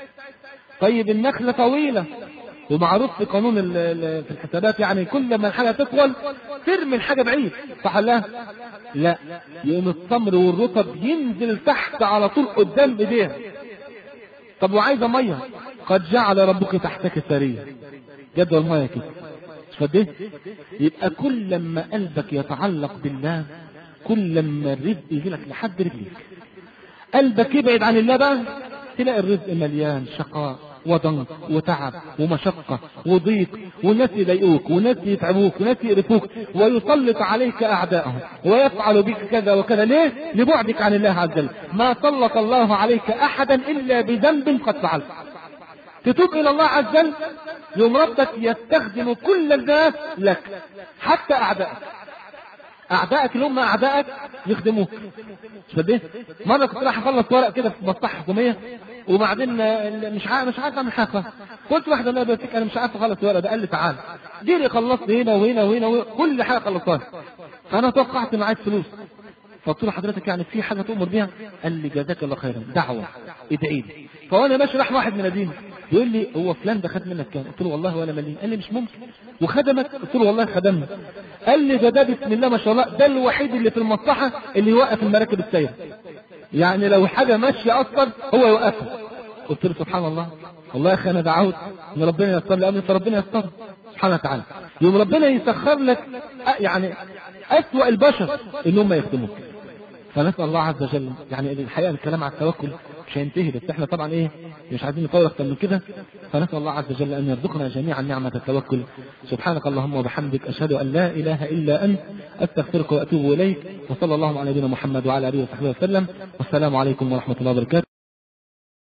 طيب النخلة طويلة، ومعروف في قانون ال ال في الحسابات، يعني كل ما الحاجة تطول ترمي الحاجة بعيد، صح لا؟ لا، يقوم التمر والرطب ينزل تحت على طول قدام ايديها. طب وعايزة مية، قد جعل ربك تحتك سريا، جدول مية كده، مش فاهم؟ يبقى كل لما قلبك يتعلق بالله كل لما الرزق يجي لك لحد رجليك. قلبك يبعد عن الله بقى تلاقي الرزق مليان شقاء وضنك وتعب ومشقة وضيق، وناس يضايقوك وناس يتعبوك وناس يقرفوك، ويسلط عليك أعداءهم ويفعل بك كذا وكذا. ليه؟ لبعدك عن الله عز وجل. ما سلط الله عليك أحدا إلا بذنب قد فعلت. تتوب إلى الله عز وجل يوم ربك يستخدم كل الناس لك، حتى أعدائك. أعدائك اللي هم أعدائك يخدموك، مش فاهم؟ مرة كنت رايح أخلص ورق كده في مصلحة حكومية، وبعدين مش عارف مش عارف اعمل حاجه. قلت واحده: لا بس انا مش عارف اخلص الورق ده. قال لي: تعال. ديري خلصت هنا وهنا وهنا وهنا كل حاجه خلصتها. فانا توقعت معاك فلوس، فقلت له: حضرتك يعني في حاجه تؤمر بيها؟ قال لي: جزاك الله خيرا، دعوه، ادعي لي. فوانا ماشي راح واحد من الدين يقول لي: هو فلان ده خد منك كام؟ قلت له: والله ولا مليم. قال لي: مش ممكن. وخدمك؟ قلت له: والله خدمني. قال لي: ده ده بسم الله ما شاء الله، ده الوحيد اللي في المصلحه اللي يوقف المراكب السير، يعني لو حاجه ماشيه اصلا هو يوقفها. قلت له: سبحان الله، والله يا اخي انا دعوت ان ربنا ييسر لي امري، فربنا ييسر سبحانه وتعالى. يوم ربنا يسخر لك يعني اسوأ البشر ان هم يخدموك. فنسال الله عز وجل، يعني الحقيقه الكلام على التوكل مش هينتهي، بس احنا طبعا ايه مش عايزين نطول اكتر من كده. فنسال الله عز وجل ان يرزقنا جميعا نعمه التوكل. سبحانك اللهم وبحمدك، اشهد ان لا اله الا انت، استغفرك واتوب اليك. وصلى الله على نبينا محمد وعلى اله وصحبه وسلم، والسلام عليكم ورحمه الله وبركاته.